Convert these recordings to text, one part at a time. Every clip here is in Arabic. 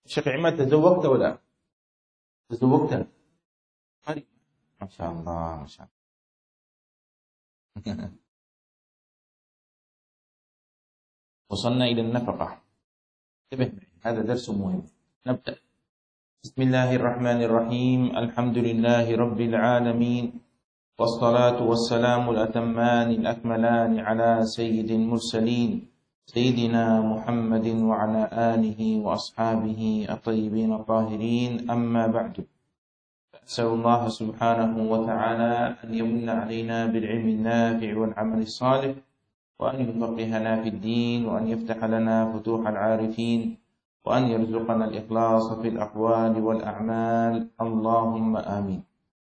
شيخ عماد تزوجت ولا تزوجت؟ قريب. ما شاء الله ما شاء الله. وصلنا إلى النفقة. انتبه، هذا درس مهم. نبدأ. بسم الله الرحمن الرحيم. الحمد لله رب العالمين، والصلاة والسلام الأتمان الأكملان على سيد المرسلين سيدنا محمد وعلى آله وأصحابه الطيبين الطاهرين. أما بعد، أسأل الله سبحانه وتعالى أن يمن علينا بالعلم النافع والعمل الصالح، وأن يفقهنا في الدين، وأن يفتح لنا فتوح العارفين، وأن يرزقنا الإخلاص في الأقوال والأعمال. اللهم آمين.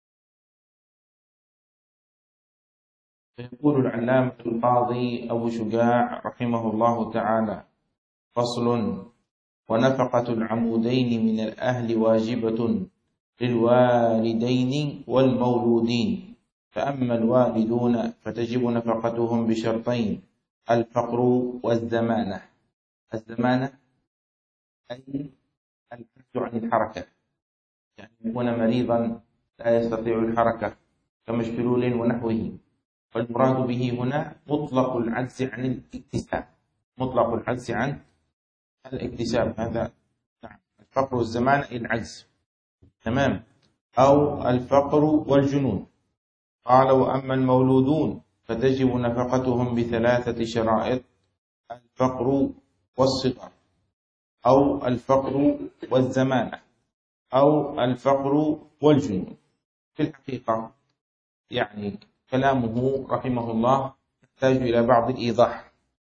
فيقول العلامة القاضي أبو شجاع رحمه الله تعالى: فصل: ونفقة العمودين من الأهل واجبة للوالدين والمولودين، فأما الوالدون فتجب نفقتهم بشرطين: الفقر والزمانة. الزمانة أي العجز عن الحركة، يعني يكون مريضا لا يستطيع الحركة كمشلول ونحوه، والمراد به هنا مطلق العجز عن الاكتساب. مطلق العجز عن الاكتساب هذا. نعم، الفقر والزمانة العجز، تمام، أو الفقر والجنون. قال: وأما المولودون فتجب نفقتهم بثلاثة شرائط: الفقر والصغر، أو الفقر والزمانة، أو الفقر والجنون. في الحقيقة يعني كلامه رحمه الله يحتاج إلى بعض الإيضاح.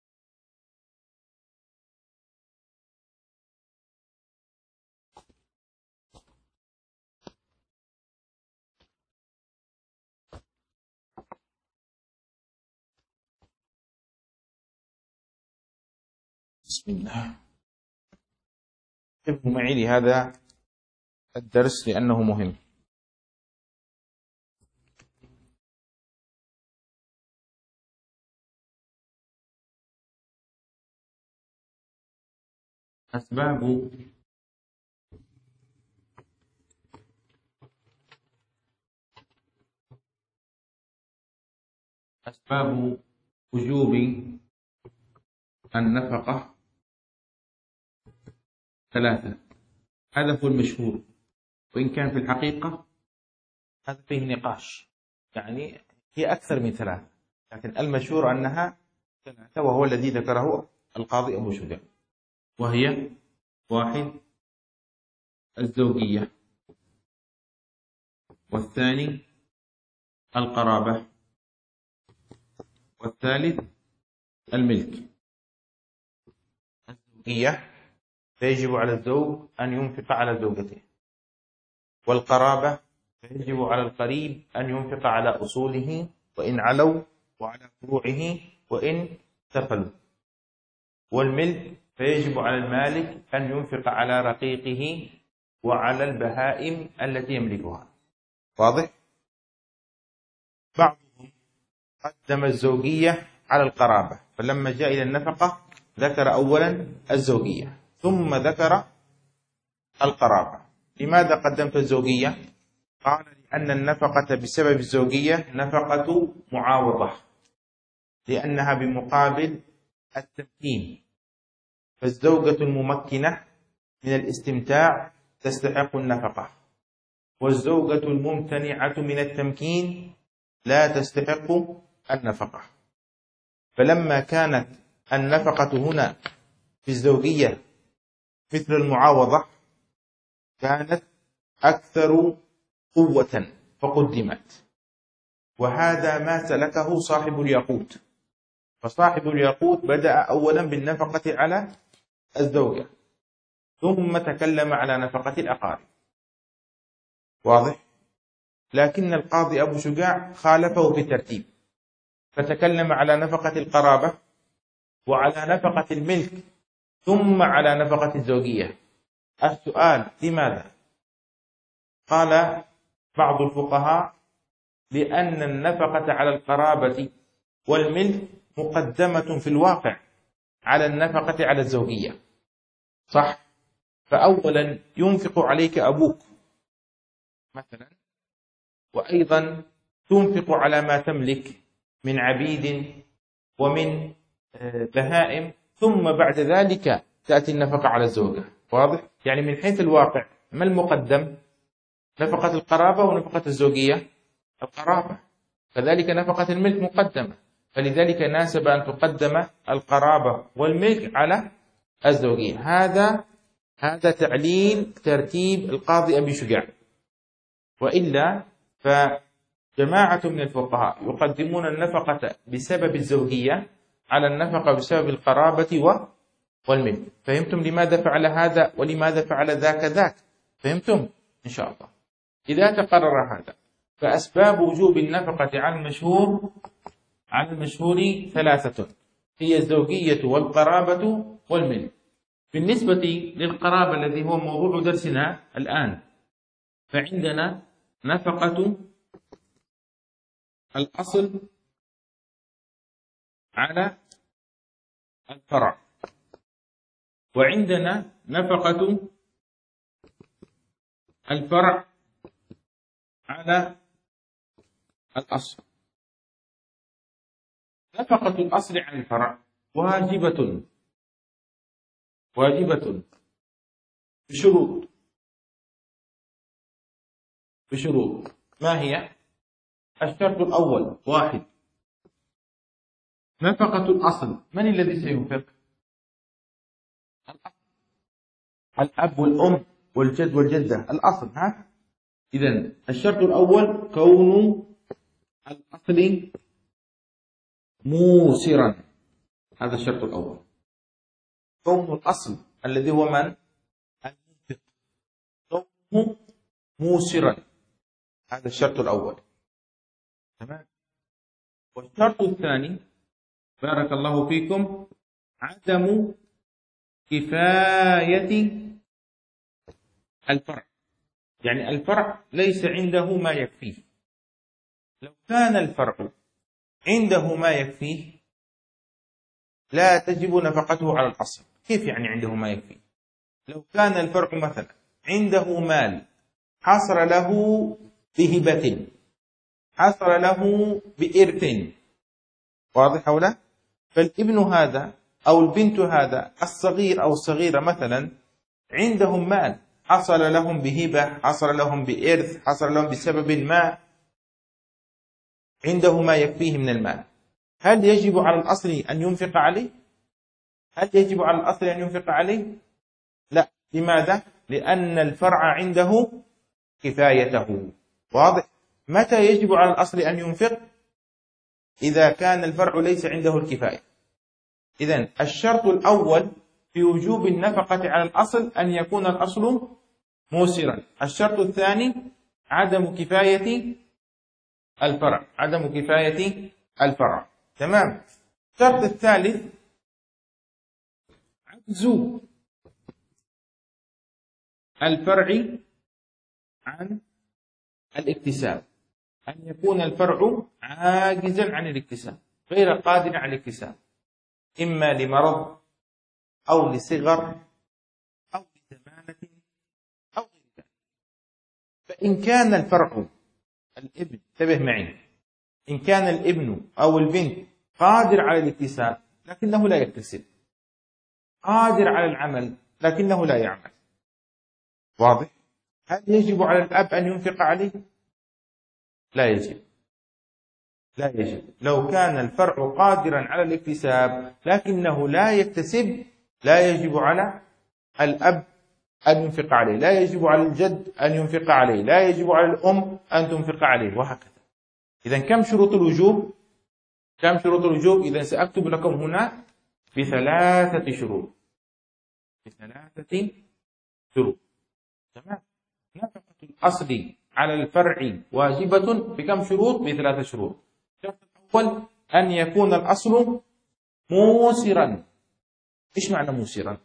بسم الله. انتبهوا معي لهذا الدرس لأنه مهم. أسباب وجوب النفقة ثلاثة. هذا هو المشهور، وإن كان في الحقيقة هذا فيه نقاش، يعني هي أكثر من ثلاثة، لكن المشهور أنها ثلاثة، وهو الذي ذكره القاضي أبو شجاع، وهي: واحد، الزوجية، والثاني القرابة، والثالث الملك. الزوجية فيجب على الزوج أن ينفق على زوجته، والقرابة فيجب على القريب أن ينفق على أصوله وإن علوا، وعلى فروعه وإن سفلوا، والملك فيجب على المالك أن ينفق على رقيقه وعلى البهائم التي يملكها. واضح؟ بعضهم قدم الزوجية على القرابة، فلما جاء إلى النفقة ذكر أولا الزوجية ثم ذكر القرابة. لماذا قدمت الزوجية؟ قال: لأن النفقة بسبب الزوجية نفقة معاوضة، لأنها بمقابل التمكين، فالزوجة الممكنة من الاستمتاع تستحق النفقة، والزوجة الممتنعة من التمكين لا تستحق النفقة. فلما كانت النفقة هنا في الزوجية مثل المعاوضة كانت أكثر قوة فقدمت، وهذا ما سلكه صاحب الياقوت. فصاحب الياقوت بدأ أولا بالنفقة على الزوجة، ثم تكلم على نفقة الأقارب. واضح؟ لكن القاضي أبو شجاع خالفه في الترتيب، فتكلم على نفقة القرابة وعلى نفقة الملك ثم على نفقة الزوجية. السؤال: لماذا؟ قال بعض الفقهاء: لأن النفقة على القرابة والملك مقدمة في الواقع على النفقة على الزوجية. صح؟ فأولا ينفق عليك أبوك مثلا، وأيضا تنفق على ما تملك من عبيد ومن بهائم، ثم بعد ذلك تأتي النفقة على الزوجة. واضح؟ يعني من حيث الواقع ما المقدم؟ نفقة القرابة ونفقة الزوجية؟ القرابة. كذلك نفقة الملك مقدمة، فلذلك ناسب أن تقدم القرابة والملك على الزوجية. هذا تعليل ترتيب القاضي أبي شجاع. وإلا فجماعة من الفقهاء يقدمون النفقة بسبب الزوجية على النفقة بسبب القرابة والملك. فهمتم لماذا فعل هذا ولماذا فعل ذاك؟ فهمتم؟ إن شاء الله. إذا تقرر هذا فأسباب وجوب النفقة على المشهور ثلاثة، هي الزوجية والقرابة والملك. بالنسبة للقرابة الذي هو موضوع درسنا الآن، فعندنا نفقة الأصل على الفرع، وعندنا نفقة الفرع على الأصل. نفقة الأصل على الفرع واجبة بشروط. ما هي؟ الشرط الأول: 1، نفقة الأصل. من الذي سينفق؟ الأب والأم والجد والجدة، الأصل. إذن الشرط الأول كون الأصل موسرا، هذا الشرط الأول. كون الأصل الذي هو من؟ المنفق، كونه موسرا، هذا الشرط الأول. تمام. والشرط الثاني بارك الله فيكم عدم كفاية الفرع، يعني الفرع ليس عنده ما يكفيه. لو كان الفرع عنده ما يكفيه لا تجب نفقته على الأصل. كيف يعني عنده ما يكفيه؟ لو كان الفرع مثلا عنده مال حصل له بهبة، حصل له بإرث، واضح أو لا؟ فالابن هذا أو البنت هذا، الصغير أو الصغيرة مثلا، عندهم مال، حصل لهم بهبة، حصل لهم بإرث، حصل لهم بسبب ما، عنده ما يكفيه من المال. هل يجب على الأصل أن ينفق عليه؟ لا. لماذا؟ لأن الفرع عنده كفايته. واضح؟ متى يجب على الأصل أن ينفق؟ إذا كان الفرع ليس عنده الكفاية. إذن الشرط الأول في وجوب النفقة على الأصل أن يكون الأصل موسرا. الشرط الثاني عدم كفاية الفرع. تمام. الشرط الثالث عجز الفرع عن الاكتساب، أن يكون الفرع عاجزا عن الاكتساب، غير قادر على الاكتساب، إما لمرض أو لصغر أو لزمانة أو غير ذلك. فإن كان الفرع الابن، انتبه معي، إن كان الابن أو البنت قادر على الاكتساب لكنه لا يكتسب، قادر على العمل لكنه لا يعمل، واضح؟ هل يجب على الأب أن ينفق عليه؟ لا يجب. لو كان الفرع قادرا على الاكتساب لكنه لا يكتسب، لا يجب على الأب أن ينفق عليه، لا يجب على الجد أن ينفق عليه، لا يجب على الأم أن تنفق عليه، وهكذا. إذن كم شروط الوجوب؟ إذن سأكتب لكم هنا بثلاثة شروط. تمام. نفقة الأصل على الفرع واجبة بكم شروط؟ ب3 شروط. الشرط الأول أن يكون الأصل موسرا. إيش معنى موسرا؟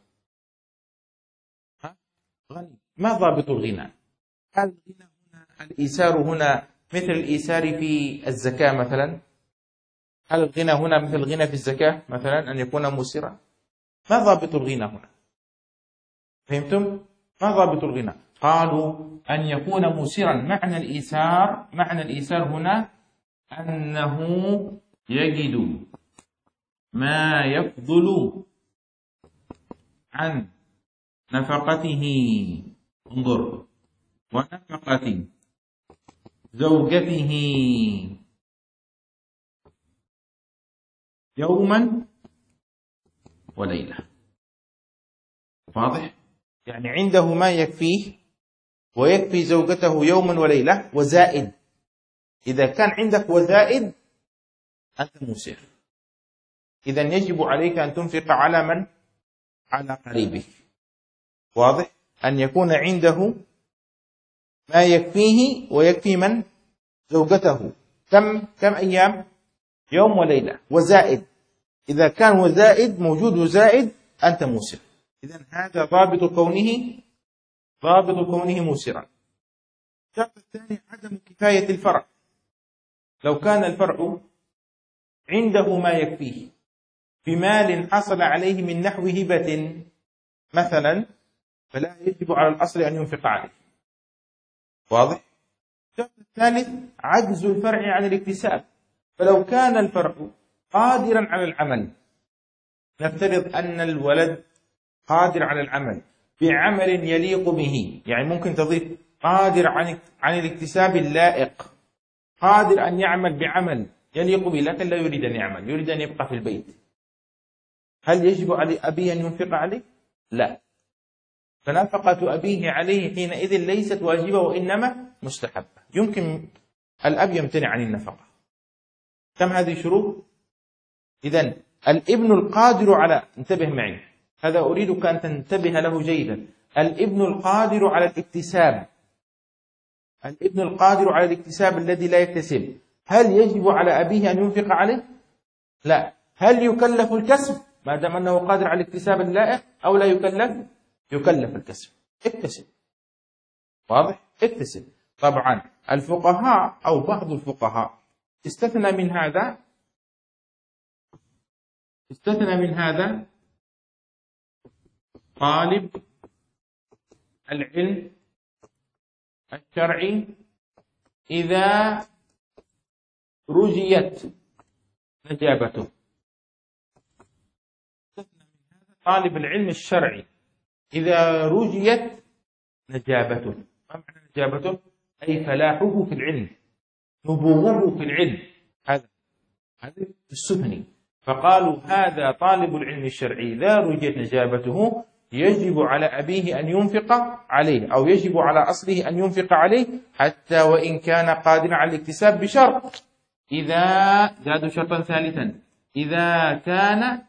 غني. ما ضابط الغنى؟ هل الإيسار هنا مثل الإيسار في الزكاة مثلا؟ هل الغنى هنا مثل الغنى في الزكاة مثلا أن يكون موسرا؟ ما ضابط الغنى هنا؟ فهمتم؟ ما ضابط الغنى؟ قالوا أن يكون موسرا. معنى الإيسار هنا أنه يجد ما يفضل عن نفقته، انظر، ونفقة زوجته يوما وليلة. واضح؟ يعني عنده ما يكفيه ويكفي زوجته يوما وليلة وزائد. إذا كان عندك وزائد أنت موسر، إذا يجب عليك أن تنفق على من؟ على قريبك. واضح؟ أن يكون عنده ما يكفيه ويكفي من؟ زوجته. كم أيام؟ يوم وليلة وزائد. إذا كان وزائد موجود وزائد أنت موسر. إذن هذا ضابط كونه موسرا. الشرط الثاني عدم كفاية الفرع. لو كان الفرع عنده ما يكفيه بمال حصل عليه من نحو هبة مثلا، فلا يجب على الأصل أن ينفق عليه. واضح؟ الشرط الثالث عجز الفرع عن الاكتساب. فلو كان الفرع قادرا على العمل، نفترض أن الولد قادر على العمل بعمل يليق به، يعني ممكن تضيف قادر عن الاكتساب اللائق، قادر أن يعمل بعمل يليق به لكن لا يريد أن يعمل، يريد أن يبقى في البيت، هل يجب على أبيه أن ينفق عليه؟ لا. فنفقة أبيه عليه حينئذ ليست واجبة وإنما مستحبة. يمكن الأب يمتنع عن النفقة. كم هذه شروط؟ إذن الابن القادر على، انتبه معي، هذا أريدك أن تنتبه له جيدا. الابن القادر على الاكتساب، الابن القادر على الاكتساب الذي لا يكتسب، هل يجب على أبيه أن ينفق عليه؟ لا. هل يكلف الكسب ما دام أنه قادر على الاكتساب اللائق أو لا يكلف؟ يكلف الكسب. اكتسب. واضح؟ اكتسب. طبعا الفقهاء أو بعض الفقهاء استثنى من هذا طالب العلم الشرعي إذا رجيت نجابته. طالب العلم الشرعي إذا رجيت نجابته. ما معنى نجابته؟ أي فلاحه في العلم، نبوغه في العلم. هذا استثني. فقالوا هذا طالب العلم الشرعي إذا رجيت نجابته يجب على أبيه أن ينفق عليه، أو يجب على أصله أن ينفق عليه حتى وإن كان قادرا على الاكتساب، بشرط إذا زادوا شرطا ثالثا، إذا كان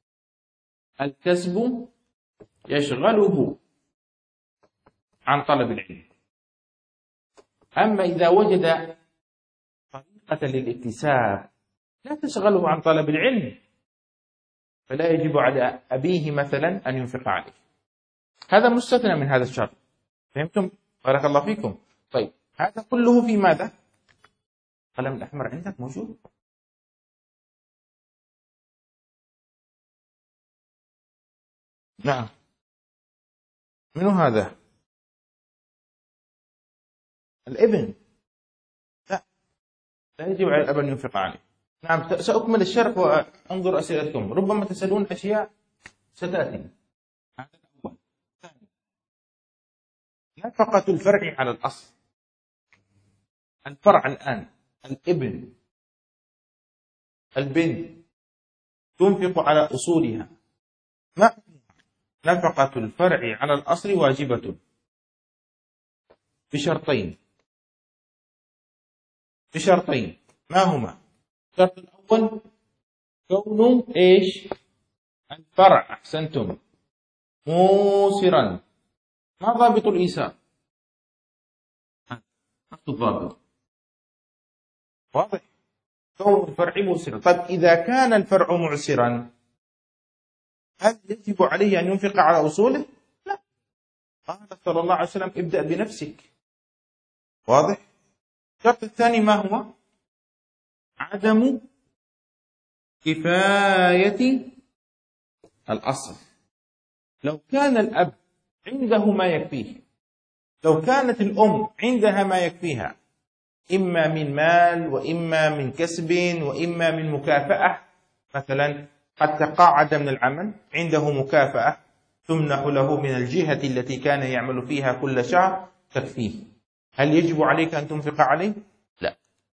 الكسب يشغله عن طلب العلم. أما إذا وجد طريقة للاكتساب لا تشغله عن طلب العلم فلا يجب على أبيه مثلا أن ينفق عليه. هذا مستثنى من هذا الشرط. فهمتم؟ بارك الله فيكم. طيب هذا كله في ماذا؟ القلم الأحمر عندك موجود؟ نعم. منو هذا؟ الابن. لا يجب على الأب أن ينفق عليه. نعم، سأكمل الشرح وأنظر أسئلتكم، ربما تسألون أشياء ستأتي. هذا الأول. ثاني، نفقة الفرع على الأصل. الفرع الآن الابن، البنت تنفق على أصولها. ما نفقة الفرع على الأصل واجبة بشرطين. ما هما؟ الشرط الأول كون إيش؟ الفرع، أحسنتم، موسرا. ما ضابط الإيسار؟ نفس الضابط. واضح؟ كون الفرع موسرا. طيب إذا كان الفرع معسرا هل يجب عليه أن ينفق على أصوله؟ لا. قال صلى الله عليه وسلم ابدأ بنفسك. واضح؟ الشرط الثاني ما هو؟ عدم كفاية الأصل. لو كان الأب عنده ما يكفيه. لو كانت الأم عندها ما يكفيها إما من مال وإما من كسب وإما من مكافأة، مثلا قد تقاعد من العمل عنده مكافأة تمنح له من الجهة التي كان يعمل فيها كل شهر تكفيه، هل يجب عليك أن تنفق عليه؟ لا.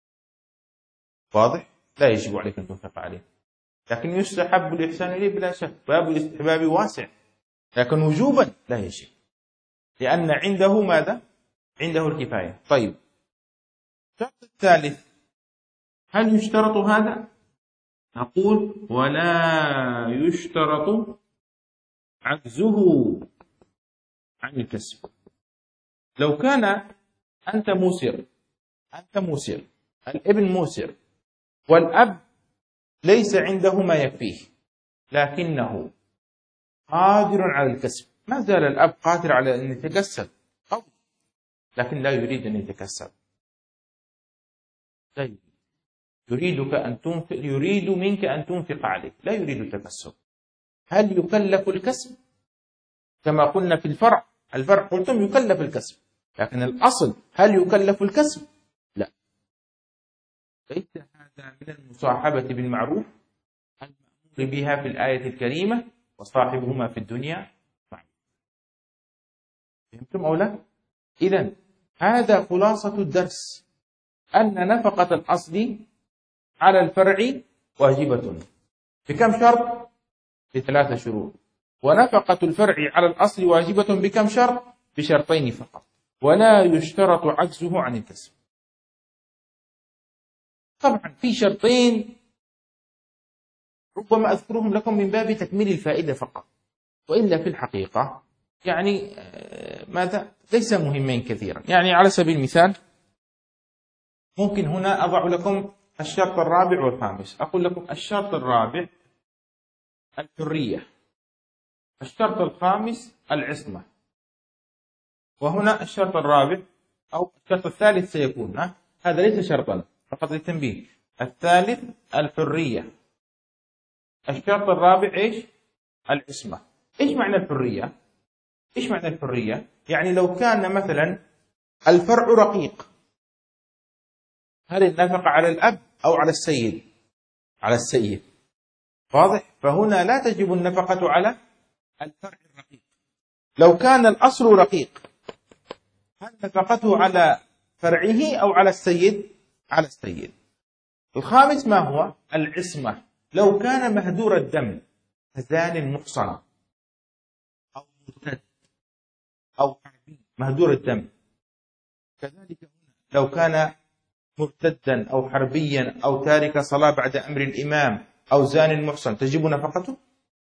واضح؟ لا يجب عليك أن تنفق عليه، لكن يستحب الإحسان إليه بلا شك، باب الاستحباب واسع، لكن وجوبا لا يجب، لأن عنده ماذا؟ عنده الكفاية. طيب، الشرط الثالث، هل يشترط هذا؟ نقول ولا يشترط عجزه عن الكسب. لو كان أنت موسر، الابن موسر، والأب ليس عنده ما يكفيه لكنه قادر على الكسب، ما زال الأب قادر على أن يتكسب لكن لا يريد أن يتكسب، لا يريدك أن تنفق، يريد منك أن تنفق عليه، لا يريد التكسب. هل يكلف الكسب؟ كما قلنا في الفرع قلتم يكلف الكسب، لكن الأصل هل يكلف الكسب؟ لا. ليس هذا من المصاحبة بالمعروف المأمور بها في الآية الكريمة وصاحبهما في الدنيا معروف. فهمتم أو لا؟ إذن هذا خلاصة الدرس، أن نفقة الأصل على الفرع واجبة بكم شرط؟ ب3 شروط. ونفقة الفرع على الأصل واجبة بكم شرط؟ بشرطين فقط، ولا يشترط عجزه عن الكسب. طبعا في شرطين ربما أذكرهم لكم من باب تكميل الفائدة فقط، وإلا في الحقيقة يعني ماذا؟ ليس مهمين كثيرا. يعني على سبيل المثال ممكن هنا أضع لكم الشرط الرابع والخامس، أقول لكم الشرط الرابع الحرية، الشرط الخامس العصمة، وهنا الشرط الرابع أو الشرط الثالث سيكون هذا ليس شرطا فقط للتنبيه، الثالث الحرية، الشرط الرابع إيش؟ العصمة. إيش معنى الحرية؟ إيش معنى الحرية؟ يعني لو كان مثلا الفرع رقيق، هل النفقة على الأب أو على السيد؟ على السيد، واضح؟ فهنا لا تجب النفقة على الفرع الرقيق. لو كان الأصل رقيق، هل نفقته على فرعه أو على السيد؟ على السيد. الخامس ما هو؟ العصمة. لو كان مهدور الدم كزان محصن أو مرتد أو حربي مهدور الدم، كذلك هنا لو كان مرتدا أو حربيا أو تارك صلاة بعد أمر الإمام أو زان محصن تجب نفقته؟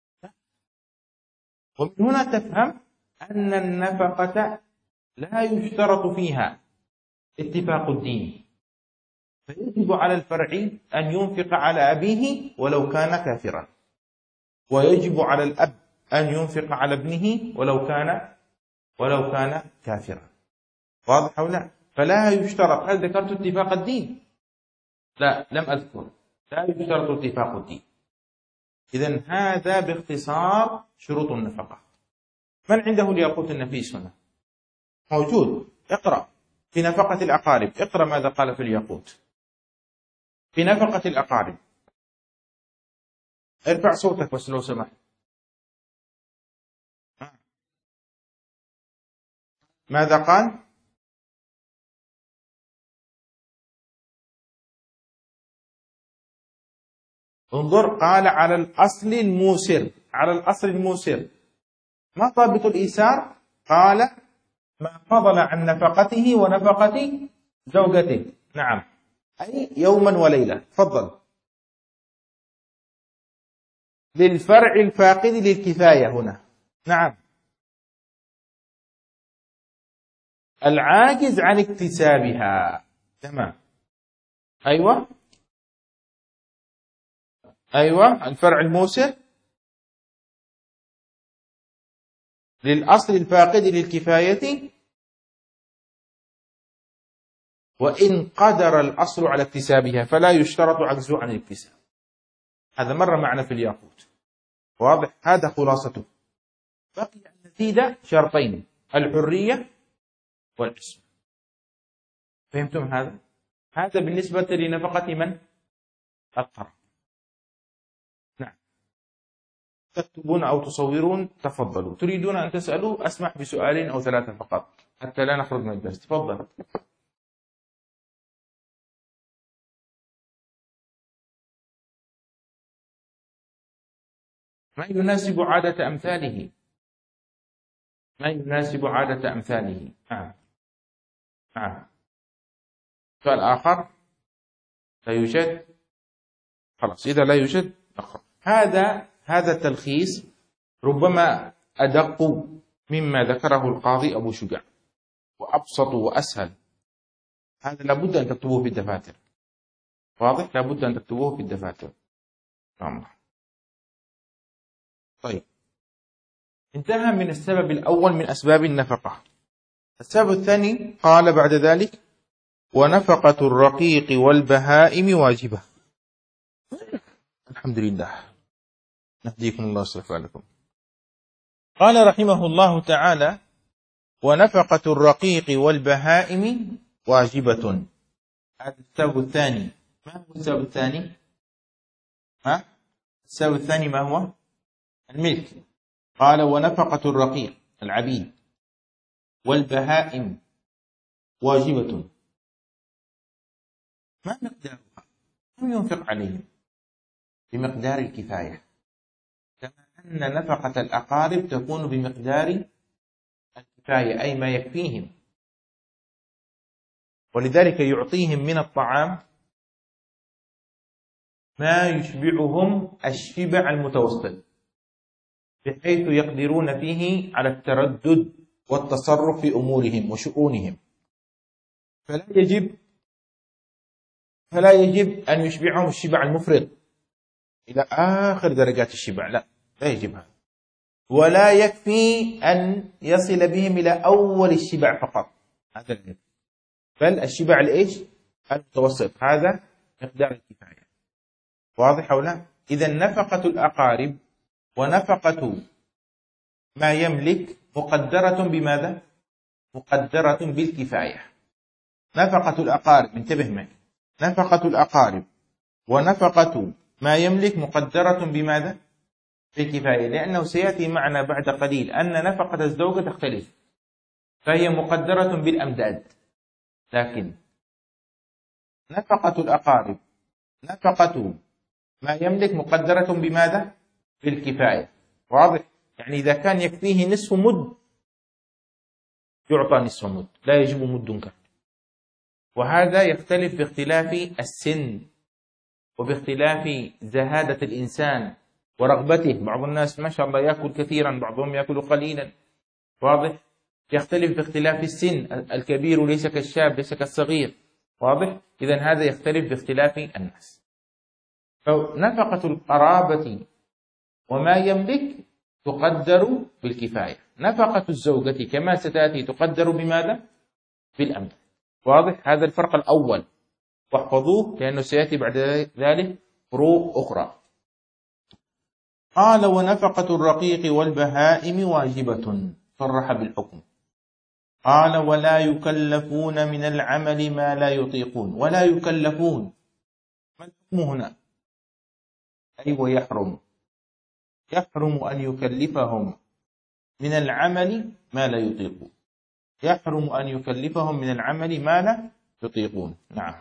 ومن هنا تفهم أن النفقة لا يشترط فيها اتفاق الدين، فيجب على الفرع أن ينفق على أبيه ولو كان كافرا، ويجب على الأب أن ينفق على ابنه ولو كان كافرا. واضح أو لا؟ فلا يشترط. هل ذكرت اتفاق الدين؟ لا، لم أذكر. لا يشترط اتفاق الدين. إذن هذا باختصار شروط النفقة. من عنده الياقوت النفيس هنا؟ موجود. اقرأ في نفقة الأقارب، اقرأ ماذا قال في الياقوت في نفقة الأقارب. ارفع صوتك بس لو سمحت. ماذا قال؟ انظر، قال على الأصل الموسر، على الأصل الموسر. ما ضابط الإيسار؟ قال ما فضل عن نفقته ونفقة زوجته. نعم، أي يوما وليلة. تفضل. للفرع الفاقد للكفاية هنا. نعم، العاجز عن اكتسابها. تمام. أيوة الفرع الموسر للأصل الفاقد للكفاية وإن قدر الأصل على اكتسابها فلا يشترط عجزه عن الاكتساب. هذا مر معنا في الياقوت. واضح؟ هذا خلاصته. بقي أن تسديد شرطين: الحرية والاسم. فهمتم هذا؟ هذا بالنسبة لنفقة من؟ القرض. نعم. تكتبون أو تصورون، تفضلوا. تريدون أن تسألوا؟ أسمح بسؤالين أو ثلاثة فقط حتى لا نخرج من الدرس. تفضل. ما يناسب عادة أمثاله. ما يناسب عادة أمثاله. نعم. نعم. سؤال آخر؟ لا يوجد؟ خلاص، إذا لا يوجد نقرأ. هذا التلخيص ربما أدق مما ذكره القاضي أبو شجاع، وأبسط وأسهل. هذا لابد أن تكتبوه في الدفاتر. واضح؟ لابد أن تكتبوه في الدفاتر. نعم. طيب، انتهى من السبب الأول من أسباب النفقة. السبب الثاني قال بعد ذلك: ونفقة الرقيق والبهائم واجبة. الحمد لله، نهديكم الله ويصلح بالكم. قال رحمه الله تعالى: ونفقة الرقيق والبهائم واجبة. هذا السبب الثاني. ما هو السبب الثاني؟ السبب الثاني ما هو؟ الملك. قال: ونفقة الرقيق العبيد والبهائم واجبة. ما مقدارها؟ كم ينفق عليهم؟ بمقدار الكفاية، كما أن نفقة الأقارب تكون بمقدار الكفاية، أي ما يكفيهم. ولذلك يعطيهم من الطعام ما يشبعهم الشبع المتوسط، بحيث يقدرون فيه على التردد والتصرف في أمورهم وشؤونهم. فلا يجب أن يشبعهم الشبع المفرط إلى آخر درجات الشبع، لا يجب هذا. ولا يكفي أن يصل بهم إلى أول الشبع فقط، هذا لا يكفي. بل الشبع الإيش؟ المتوسط، هذا مقدار الكفاية. واضح أو لا؟ إذا نفقة الأقارب ونفقة ما يملك مقدرة بماذا؟ مقدرة بالكفاية. نفقة الأقارب، انتبه معي، نفقة الأقارب ونفقة ما يملك مقدرة بماذا؟ بالكفاية، لأنه سيأتي معنا بعد قليل أن نفقة الزوجة تختلف، فهي مقدرة بالأمداد. لكن نفقة الأقارب، نفقة ما يملك مقدرة بماذا؟ بالكفاية. واضح؟ يعني إذا كان يكفيه نصف مد يعطى نصف مد، لا يجب مد كامل. وهذا يختلف باختلاف السن وباختلاف زهادة الإنسان ورغبته. بعض الناس ما شاء الله يأكل كثيرا، بعضهم يأكل قليلا. واضح؟ يختلف باختلاف السن، الكبير ليس كالشاب، ليس كالصغير. واضح؟ إذن هذا يختلف باختلاف الناس. فنفقة القرابة وما يملك تقدر بالكفاية. نفقة الزوجة كما ستأتي تقدر بماذا؟ بالأمد. واضح؟ هذا الفرق الأول، واحفظوه لأنه سيأتي بعد ذلك فروق أخرى. قال: ونفقة الرقيق والبهائم واجبة، صرح بالحكم. قال: ولا يكلفون من العمل ما لا يطيقون. ولا يكلفون، ما الحكم هنا؟ أي ويحرم، يحرم أن يكلفهم من العمل ما لا يطيقون. يحرم أن يكلفهم من العمل ما لا يطيقون. نعم.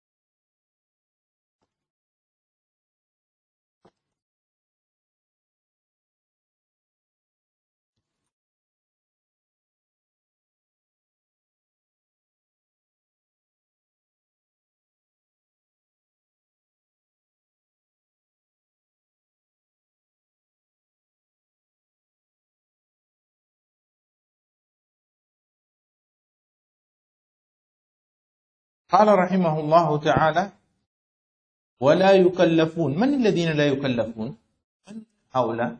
قال رحمه الله تعالى: ولا يكلفون. من الذين لا يكلفون؟ من هؤلاء؟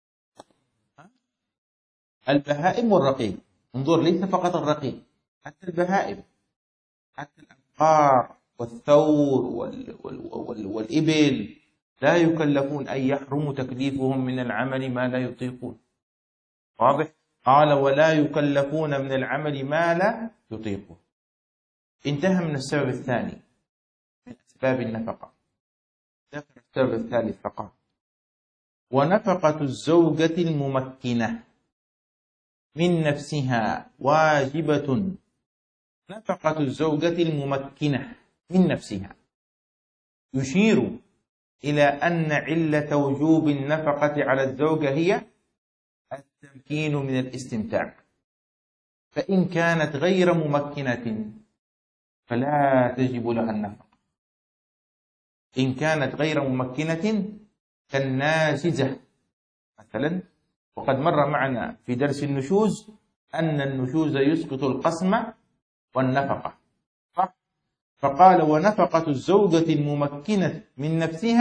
البهائم والرقيق. انظر، ليس فقط الرقيق، حتى البهائم، حتى الأبقار والثور والإبل لا يكلفون، أي يحرم تكليفهم من العمل ما لا يطيقون. واضح؟ قال ولا يكلفون من العمل ما لا يطيقون. انتهى من السبب الثاني من أسباب النفقة. ذكر السبب الثالث فقط: ونفقة الزوجة الممكنة من نفسها واجبة. نفقة الزوجة الممكنة من نفسها يشير إلى أن علة وجوب النفقة على الزوجة هي التمكين من الاستمتاع، فإن كانت غير ممكنة فلا تجب لها النفقة. إن كانت غير ممكنة كالناشزة مثلا، وقد مر معنا في درس النشوز أن النشوز يسقط القسم والنفقة، فقال ونفقة الزوجة الممكنة من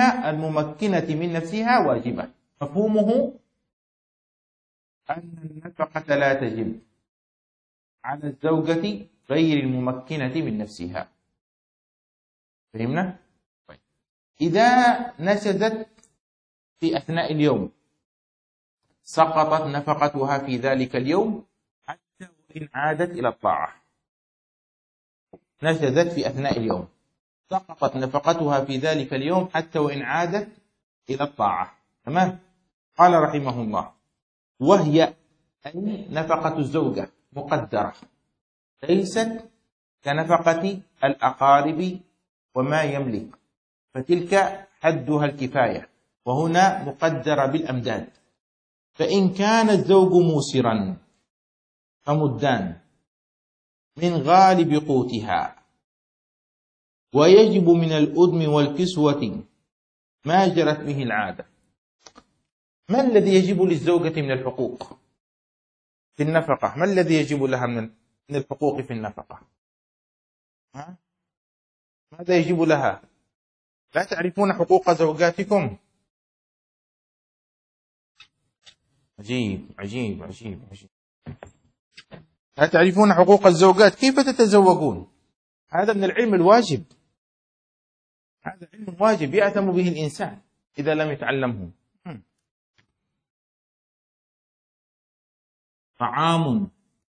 نفسها واجبة. مفهومه أن النفقة لا تجب على الزوجة غير الممكنة من نفسها. فهمنا؟ طيب. إذا نشزت في أثناء اليوم سقطت نفقتها في ذلك اليوم حتى وإن عادت إلى الطاعة. نشزت في أثناء اليوم سقطت نفقتها في ذلك اليوم حتى وإن عادت إلى الطاعة. تمام؟ قال رحمه الله: وهي أي نفقة الزوجة مقدرة، ليست كنفقة الأقارب وما يملك، فتلك حدها الكفاية، وهنا مقدرة بالأمداد. فإن كان الزوج موسرا فمدان من غالب قوتها، ويجب من الأدم والكسوة ما جرت به العادة. ما الذي يجب للزوجة من الحقوق في النفقة؟ ما الذي يجب لها من الحقوق في النفقة؟ ماذا يجب لها؟ لا تعرفون حقوق زوجاتكم؟ عجيب عجيب عجيب عجيب. لا تعرفون حقوق الزوجات، كيف تتزوجون؟ هذا من العلم الواجب، هذا علم واجب يأثم به الإنسان إذا لم يتعلمه. طعام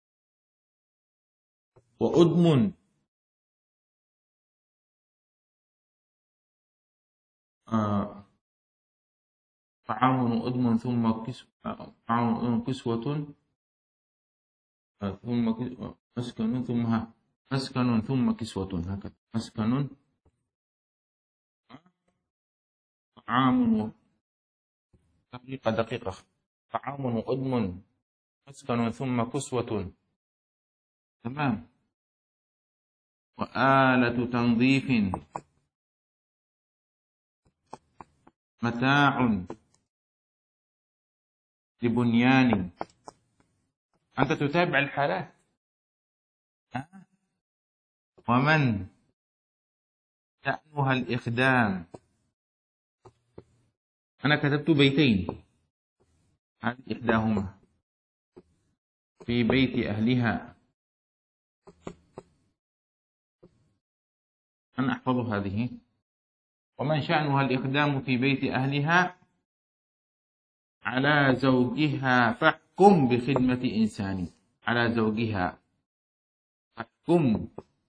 وأدم طعام وأدم ثم كسوة ثم مسكن ثم مسكن ثم كسوة، هكذا مسكن طعام دقيقة طعام وأدم مسكن ثم كسوة. تمام. وآلة تنظيف متاع لبنيان. أنت تتابع الحالات. ومن شأنها الإخدام. أنا كتبت بيتين، هذه إحداهما في بيت أهلها، أنا أحفظ هذه. ومن شأنها الإخدام في بيت أهلها على زوجها فاحكم بخدمة إنسان. على زوجها فاحكم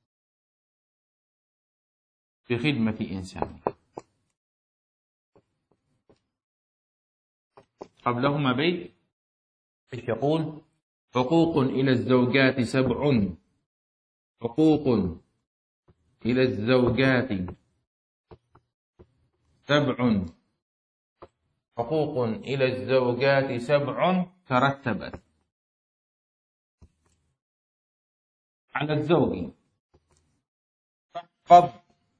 بخدمة إنسان. قبلهما بيت يقول: حقوق إلى الزوجات 7. حقوق إلى الزوجات 7. حقوق إلى الزوجات 7 ترتبت على الزوج. فاحفظ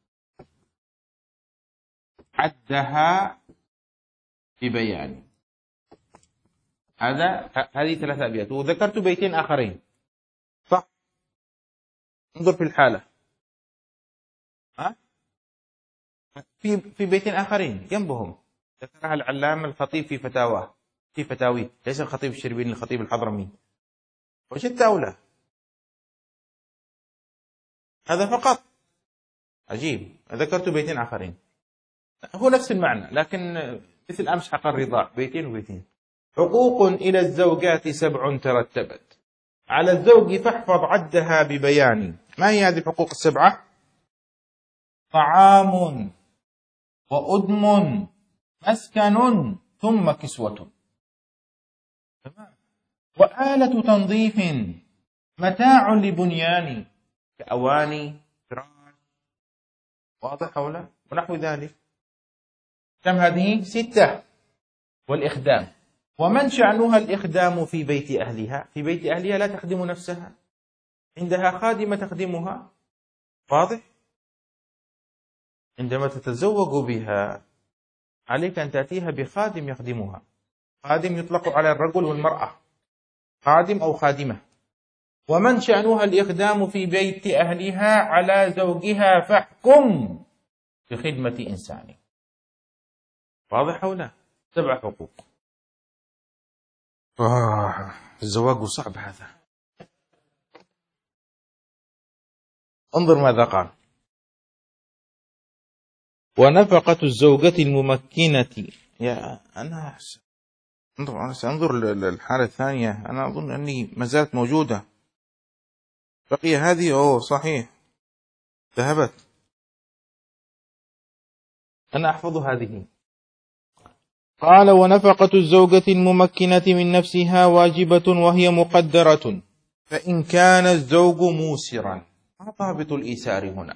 عدها ببيان. هذه 3 أبيات، وذكرت بيتين آخرين. صح؟ انظر في الحالة. في بيتين آخرين جنبهم ذكرها العلامة الخطيب في فتاواه، في فتاويه، ليس الخطيب الشربيني، الخطيب الحضرمي. وجدت أولى هذا فقط. عجيب، ذكرت بيتين آخرين، هو نفس المعنى، لكن مثل أمس حق الرضاع، بيتين وبيتين. حقوق إلى الزوجات 7 ترتبت على الزوج فاحفظ عدها ببيان. ما هي هذه الحقوق 7؟ طعام وأدم مسكن ثم كسوة، وآلة تنظيف متاع لبنيان كأواني فراش، واضح أو لا؟ ونحو ذلك. كم هذه؟ 6. والإخدام، ومن شأنها الإخدام في بيت أهلها. في بيت أهلها لا تخدم نفسها، عندها خادمة تخدمها. واضح؟ عندما تتزوج بها عليك أن تأتيها بخادم يخدمها. خادم يطلق على الرجل والمرأة، خادم أو خادمة. ومن شأنها الإخدام في بيت أهلها على زوجها فاحكم بخدمة إنسان. واضح أو لا؟ 7 حقوق. الزواج صعب هذا. انظر ماذا قال: ونفقة الزوجة الممكنة. يا أنا سأنظر للحالة الثانية، أنا أظن أني ما زالت موجودة. بقي هذه صحيح ذهبت. أنا أحفظ هذه. قال: ونفقة الزوجة الممكنة من نفسها واجبة وهي مقدرة فإن كان الزوج موسرا. ما ضابط الإيسار هنا؟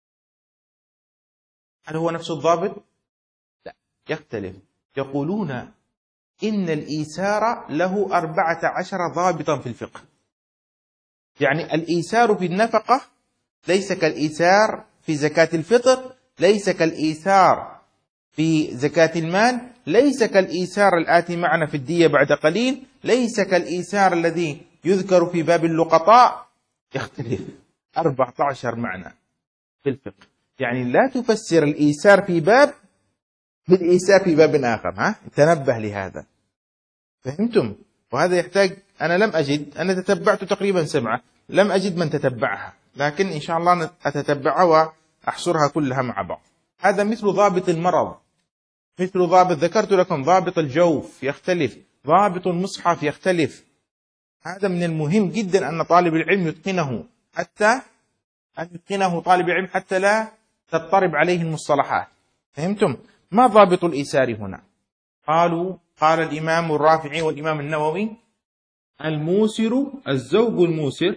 هل هو نفس الضابط؟ لا، يختلف. يقولون إن الإيسار له 14 ضابطا في الفقه. يعني الإيسار في النفقة ليس كالإيسار في زكاة الفطر، ليس كالإيسار في زكاة المال، ليس كالإيسار الآتي معنا في الدية بعد قليل، ليس كالإيسار الذي يذكر في باب اللقطاء. يختلف 14 معنى في الفقه. يعني لا تفسر الإيسار في باب بالإيسار في باب آخر. تنبه لهذا. فهمتم؟ وهذا يحتاج، أنا لم أجد، أنا تتبعت تقريبا 7، لم أجد من تتبعها، لكن إن شاء الله أتتبعها وأحصرها كلها مع بعض. هذا مثل ضابط المرض، مثل ضابط، ذكرت لكم ضابط الجوف يختلف، ضابط المصحف يختلف. هذا من المهم جدا أن طالب العلم يتقنه، حتى أن يتقنه طالب العلم حتى لا تضطرب عليه المصطلحات. فهمتم؟ ما ضابط الإيسار هنا؟ قال الإمام الرافعي والإمام النووي: الموسر، الزوج الموسر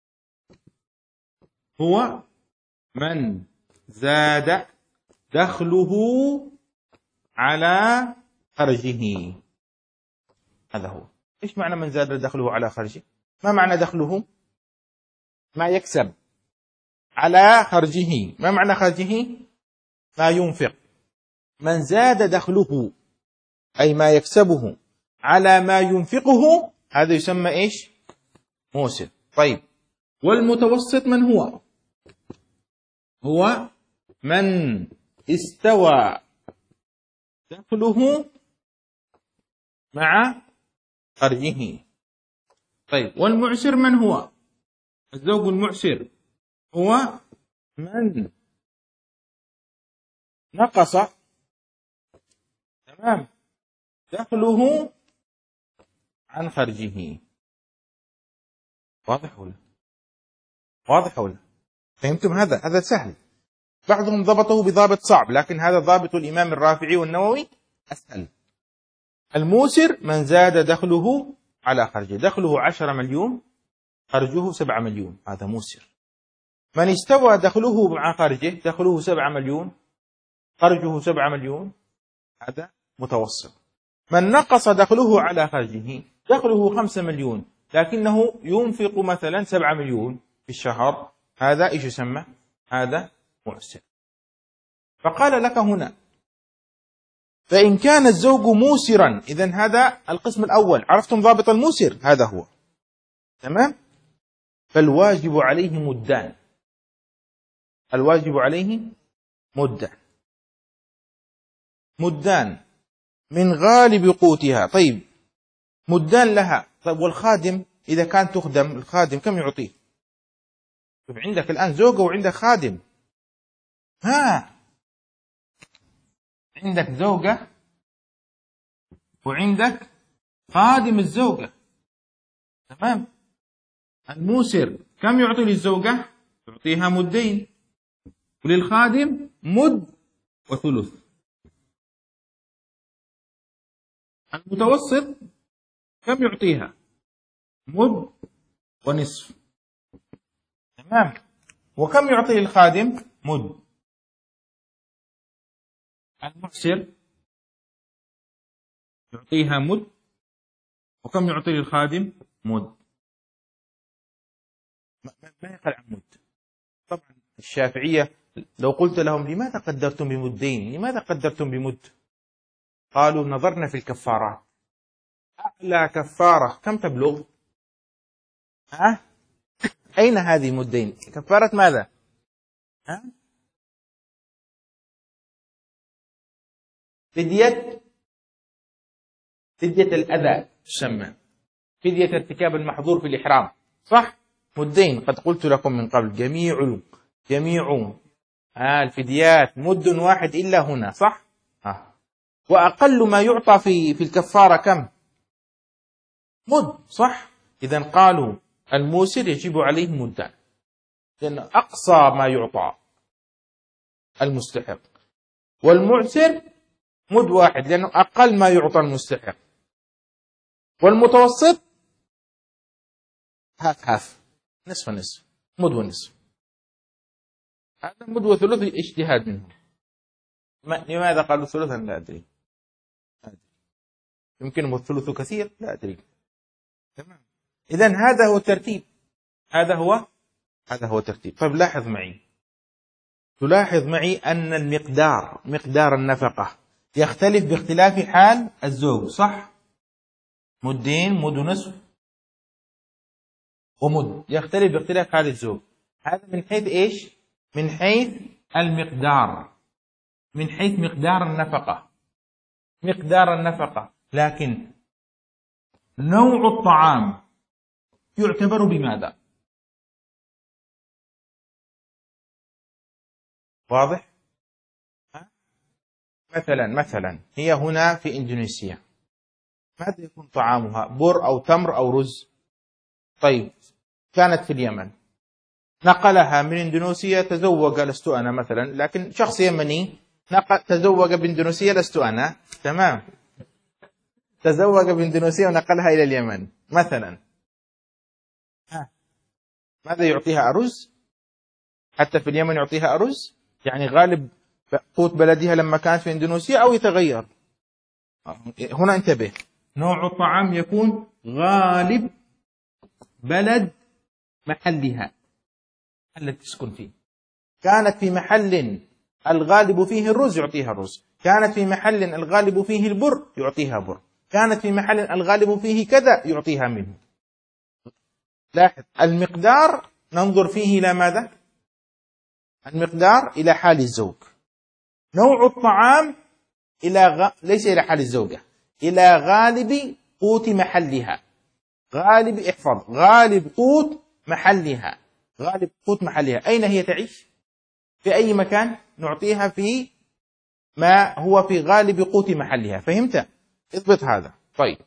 هو من زاد دخله على خرجه. هذا هو. إيش معنى من زاد دخله على خرجه؟ ما معنى دخله؟ ما يكسب على خرجه. ما معنى خرجه؟ ما ينفق. من زاد دخله أي ما يكسبه على ما ينفقه، هذا يسمى إيش؟ موسر. طيب، والمتوسط من هو؟ هو من استوى دخله مع خرجه. طيب، والمعسر من هو؟ الزوج المعسر هو من نقص دخله عن خرجه. واضح ولا؟ واضح ولا؟ فهمتم؟ هذا سهل. بعضهم ضبطه بضابط صعب، لكن هذا ضابط الإمام الرافعي والنووي أسهل. الموسر من زاد دخله على خرجه، دخله 10 مليون، خرجه 7 مليون، هذا موسر. من استوى دخله مع خرجه، دخله 7 مليون، خرجه 7 مليون، هذا متوسط. من نقص دخله على خرجه، دخله 5 مليون لكنه ينفق مثلا 7 مليون في الشهر، هذا إيش يسمى؟ هذا معسر. فقال لك هنا: فإن كان الزوج موسرا. إذن هذا القسم الأول، عرفتم ضابط الموسر؟ هذا هو. تمام؟ فالواجب عليه مدان. الواجب عليه مدان من غالب قوتها. طيب، مدان لها. طيب، والخادم إذا كان تخدم، الخادم كم يعطيه؟ طيب، عندك الآن زوجة وعندك خادم. عندك زوجة وعندك خادم الزوجة. تمام. الموسر كم يعطي للزوجة؟ يعطيها مدين، وللخادم مد وثلث. المتوسط كم يعطيها؟ مد ونصف. تمام. وكم يعطي للخادم؟ مد. المعسر يعطيها مد، وكم يعطي للخادم؟ مد. ما يقل عن مد. طبعا الشافعية لو قلت لهم لماذا قدرتم بمدين، لماذا قدرتم بمد، قالوا نظرنا في الكفارات، أعلى كفارة كم تبلغ؟ ها؟ أين هذه مدين؟ كفارة ماذا؟ ها؟ فدية الأذى تسمى فدية ارتكاب المحظور في الإحرام، صح؟ مدين قد قلت لكم من قبل جميع الفديات مد واحد إلا هنا، صح؟ وأقل ما يعطى في الكفارة كم؟ مد، صح؟ إذن قالوا الموسر يجب عليه مدان، لأن أقصى ما يعطى المستحق، والمعسر مد واحد لأنه أقل ما يعطى المستحق، والمتوسط هاف نصف نصف، مد ونصف. هذا مد وثلث اجتهاد منهم. لماذا قالوا ثلثا؟ لا أدري. يمكن الثلث كثير، لا أدري. تمام. إذن هذا هو الترتيب، هذا هو الترتيب. طيب تلاحظ معي أن مقدار النفقة يختلف باختلاف حال الزوج، صح؟ مدين، مد ونصف، ومد، يختلف باختلاف حال الزوج. هذا من حيث إيش؟ من حيث المقدار، من حيث مقدار النفقة. لكن نوع الطعام يعتبر بماذا؟ واضح؟ مثلا هي هنا في إندونيسيا، ماذا يكون طعامها؟ بر أو تمر أو رز. طيب كانت في اليمن، نقلها من إندونيسيا، تزوج، لست أنا مثلا، لكن شخص يمني تزوج بإندونيسيا، لست أنا، تمام، تزوج بإندونيسيا ونقلها إلى اليمن مثلا، ماذا يعطيها؟ أرز. حتى في اليمن يعطيها أرز، يعني غالب قوت بلدها لما كانت في إندونيسيا، أو يتغير. هنا انتبه، نوع الطعام يكون غالب بلد محلها التي تسكن فيه. كانت في محل الغالب فيه الرز يعطيها الرز، كانت في محل الغالب فيه البر يعطيها بر، كانت في محل الغالب فيه كذا يعطيها منه. لاحظ المقدار ننظر فيه إلى ماذا؟ المقدار إلى حال الزوج. نوع الطعام ليس إلى حال الزوجة، إلى غالب قوت محلها. غالب قوت محلها. غالب قوت محلها. أين هي تعيش؟ في أي مكان نعطيها في ما هو في غالب قوت محلها. فهمت؟ اضبط هذا. طيب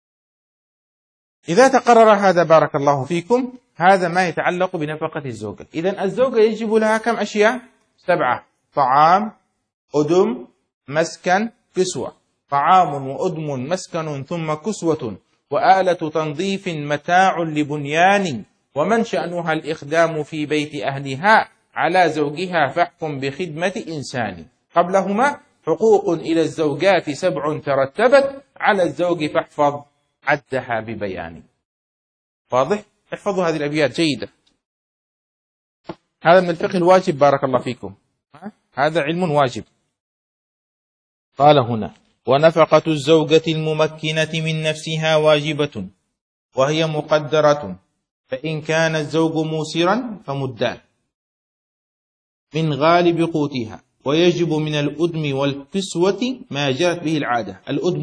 إذا تقرر هذا بارك الله فيكم، هذا ما يتعلق بنفقة الزوجة. إذن الزوجة يجب لها كم أشياء؟ 7: طعام، أدم، مسكن، كسوة. طعام وأدم مسكن ثم كسوة، وآلة تنظيف متاع لبنيان، ومن شأنها الإخدام في بيت أهلها، على زوجها فاحكم بخدمة إنسان. قبلهما حقوق إلى الزوجات 7 ترتبت، على الزوج فاحفظ عدها ببيان. واضح؟ احفظوا هذه الأبيات جيدة. هذا من الفقه الواجب بارك الله فيكم، هذا علم واجب. قال هنا: ونفقة الزوجة الممكنة من نفسها واجبة، وهي مقدرة، فإن كان الزوج موسرا فمدان من غالب قوتها، ويجب من الأدم والكسوة ما جرت به العادة. الأدم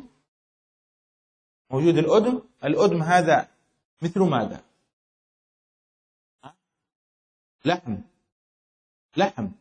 موجود الأدم هذا مثل ماذا؟ لحم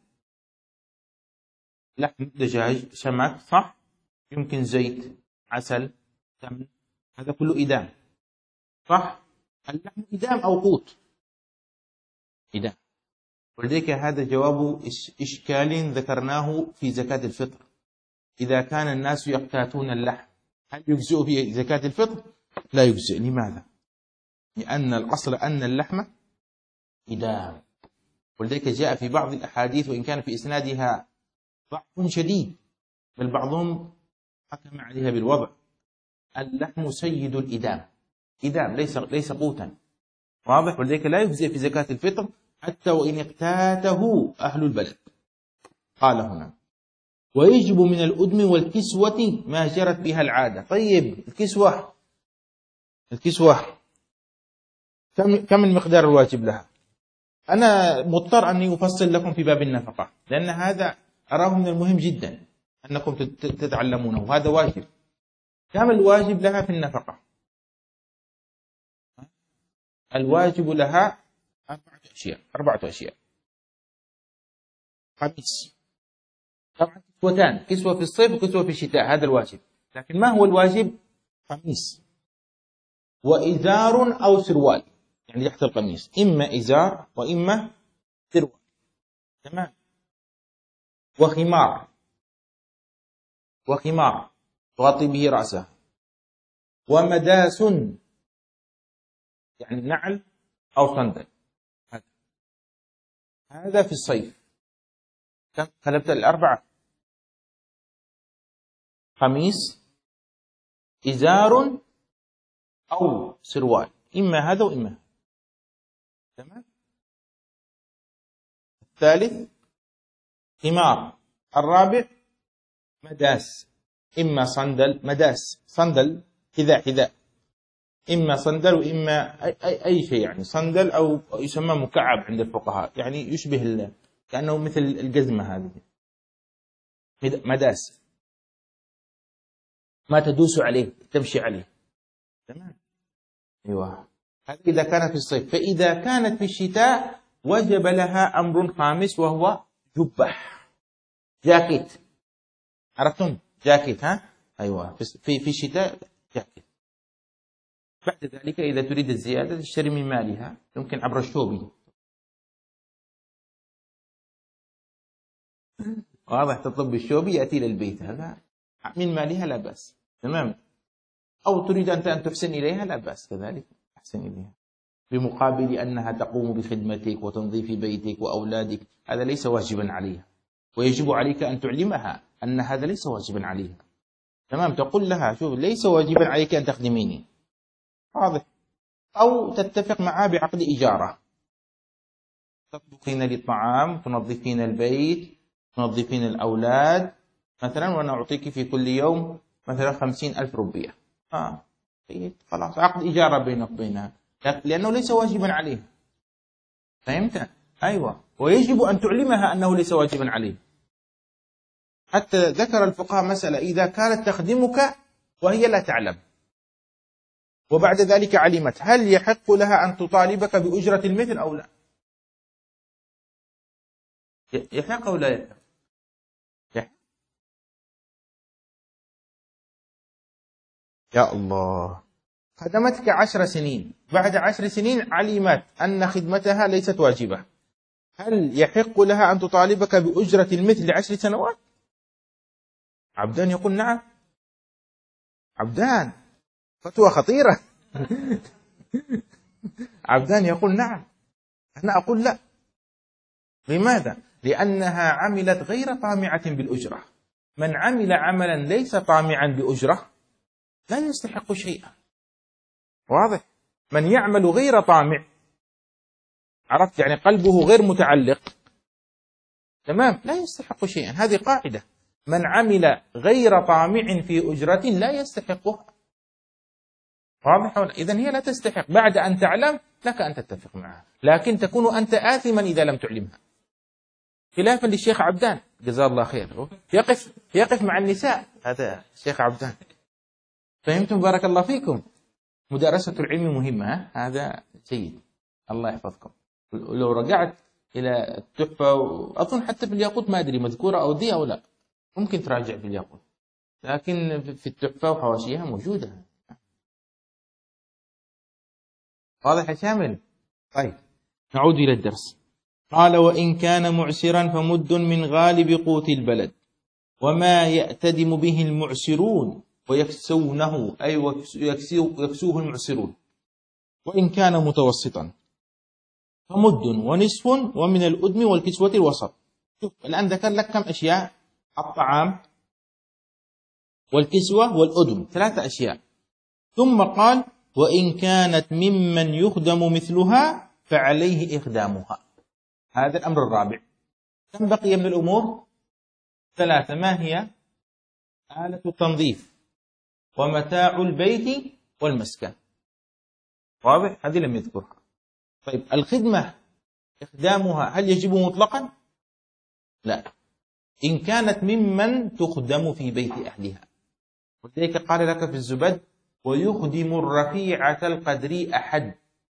دجاج، سمك، صح؟ يمكن زيت، عسل، سمن، هذا كله إدام، صح؟ اللحم إدام أو قوت؟ إدام. ولذلك هذا جواب إشكال ذكرناه في زكاة الفطر. إذا كان الناس يقتاتون اللحم هل يجزئ في زكاة الفطر؟ لا يجزئ. لماذا؟ لأن الأصل أن اللحم إدام. ولذلك جاء في بعض الأحاديث وإن كان في إسنادها ضعف شديد، بل بعضهم حكم عليها بالوضع، اللحم سيد الإدام، إدام ليس قوتا، واضح؟ ولذلك لا يجزئ في زكاة الفطر حتى وإن اقتاته أهل البلد. قال هنا: ويجب من الأدم والكسوة ما جرت بها العادة. طيب الكسوة كم المقدار الواجب لها؟ أنا مضطر أني أفصل لكم في باب النفقة، لأن هذا أراه من المهم جدا أنكم تتعلمونه، وهذا واجب. كم الواجب لها في النفقة؟ الواجب لها 4 أشياء. قميص، طبعا كسوتان، كسوة في الصيف وكسوة في الشتاء، هذا الواجب. لكن ما هو الواجب؟ قميص وإزار أو سروال، يعني تحت القميص إما إزار وإما سروال، تمام. وخمار تغطي به رأسه، ومداس يعني نعل أو صندل. هذا في الصيف. كم كتبت ال4؟ قميص، إزار أو سروال، إما هذا وإما هذا، تمام. الثالث خمار. الرابع مداس، إما صندل، مداس صندل، حذاء، إما صندل وإما أي شيء، يعني صندل أو يسمى مكعب عند الفقهاء، يعني يشبه كأنه مثل الجزمة هذه، مداس ما تدوس عليه، تمشي عليه، تمام. أيوة، هذا إذا كانت في الصيف. فإذا كانت في الشتاء وجب لها أمر خامس، وهو جبة، جاكيت. عرفتم جاكيت؟ ها، أيوة، في الشتاء جاكيت. بعد ذلك إذا تريد الزيادة تشتري من مالها، يمكن عبر الشوبي، واضح؟ تطلب الشوبي يأتي للبيت، هذا من مالها لا بأس، تمام. أو تريد أنت أن تحسن إليها، لا بأس كذلك، أحسن إليها بمقابل أنها تقوم بخدمتك وتنظيف بيتك وأولادك، هذا ليس واجبا عليها، ويجب عليك أن تعلمها أن هذا ليس واجبا عليها، تمام. تقول لها: شوف، ليس واجبا عليك أن تخدميني، واضح؟ أو تتفق معها بعقد إجارة، تطبخين لي الطعام، تنظفين البيت، تنظفين الأولاد مثلا، وأنا أعطيك في كل يوم مثلا 50,000 روبية. خلاص، عقد إجارة بينك وبينها، لأنه ليس واجبا عليه، فهمت؟ أيوة. ويجب أن تعلمها أنه ليس واجبا عليه. حتى ذكر الفقهاء مسألة: إذا كانت تخدمك وهي لا تعلم، وبعد ذلك علمت، هل يحق لها أن تطالبك بأجرة المثل أو لا؟ يحق أو لا يحق؟ يحق. يا الله، خدمتك 10 سنين، بعد 10 سنين علمت أن خدمتها ليست واجبة، هل يحق لها أن تطالبك بأجرة المثل ل10 سنوات؟ عبدان يقول نعم. عبدان، فتوى خطيرة. عبدان يقول نعم، أنا أقول لا. لماذا؟ لأنها عملت غير طامعة بالأجرة. من عمل عملا ليس طامعا بأجرة لا يستحق شيئا، واضح؟ من يعمل غير طامع، عرفت؟ يعني قلبه غير متعلق، تمام، لا يستحق شيئا. هذه قاعدة: من عمل غير طامع في أجرة لا يستحقها، واضح؟ إذن هي لا تستحق. بعد أن تعلم لك أن تتفق معها، لكن تكون أنت آثما إذا لم تعلمها، خلافا للشيخ عبدان جزاه الله خير، يقف مع النساء، هذا الشيخ عبدان. فهمتم؟ بارك الله فيكم. مدارسة العلم مهمة، هذا جيد، الله يحفظكم. لو رجعت إلى التحفة، وأظن حتى في الياقوت ما أدري مذكورة أو دي أو لا، ممكن تراجع في الياقوت، لكن في التحفة وحواشيها موجودة. واضح يا شامل؟ طيب نعود إلى الدرس. قال وإن كان معسرا فمد من غالب قوت البلد وما يأتدم به المعسرون ويكسونه، أي يكسوه المعسرون. وإن كان متوسطا فمد ونصف ومن الأدم والكسوة الوسط. شوف الآن ذكر لك كم أشياء: الطعام والكسوة والأدم، 3 أشياء. ثم قال وإن كانت ممن يخدم مثلها فعليه إخدامها. هذا الأمر الرابع. كم بقي من الأمور؟ 3. ما هي؟ آلة التنظيف ومتاع البيت والمسكن. واضح؟ هذه لم يذكرها. طيب الخدمة إخدامها هل يجب مطلقا؟ لا، إن كانت ممن تخدم في بيت أهلها. ولذلك قال لك في الزبد ويخدم الرفيعة القدر أحد.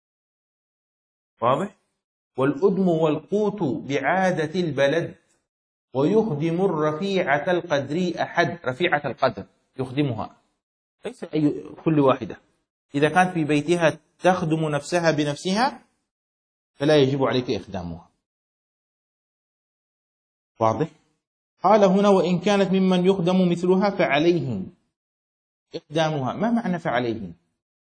واضح؟ والأدم والقوت بعادة البلد ويخدم الرفيعة القدر أحد. رفيعة القدر يخدمها، ليس كل واحدة. إذا كانت في بيتها تخدم نفسها بنفسها فلا يجب عليك إخدامها. واضح؟ قال هنا وإن كانت ممن يخدم مثلها فعليهم إخدامها. ما معنى فعليهم؟